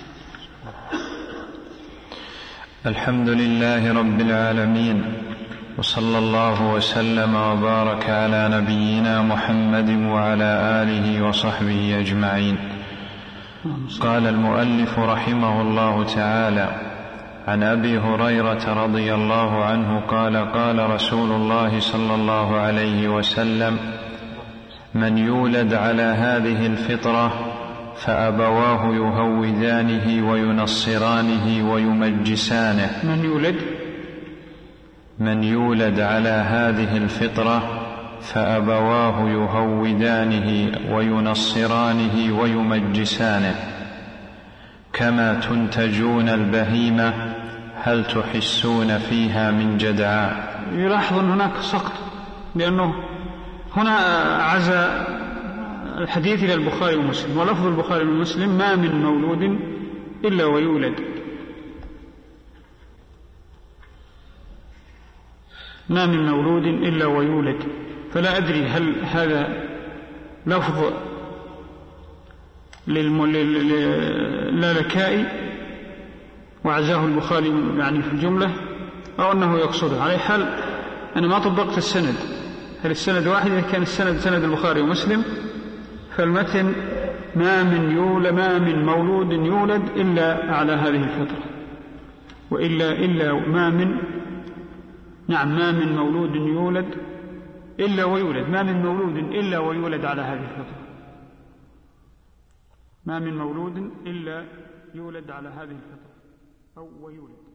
B: الحمد لله رب العالمين، وصلى الله وسلم وبارك على نبينا محمد وعلى آله وصحبه أجمعين. قال المؤلف رحمه الله تعالى: عن أبي هريرة رضي الله عنه قال: قال رسول الله صلى الله عليه وسلم: من يولد على هذه الفطرة فأبواه يهودانه وينصرانه ويمجسانه.
A: من يولد
B: من يولد على هذه الفطرة فأبواه يهودانه وينصرانه ويمجسانه كما تنتجون البهيمة هل تحسون فيها من جدعاء.
A: يلاحظ أن هناك سقط، لأنه هنا عزى الحديث إلى البخاري ومسلم، ولفظ البخاري ومسلم: ما من مولود إلا ويولد. ما من مولود إلا ويولد. فلا أدري هل هذا لفظ للالكائي وعزاه البخاري يعني في الجملة، أو أنه يقصده. على حال أنا ما طبقت السند، هل السند واحد؟ إذا كان السند سند البخاري ومسلم فالمتن: ما من يولد ما من مولود يولد إلا على هذه الفطرة، وإلا إلا ما من نعم ما من مولود يولد إلا ويولد. ما من مولود إلا ويولد على هذه الفطرة. ما من مولود إلا يولد على هذه الفطرة أو ويولد.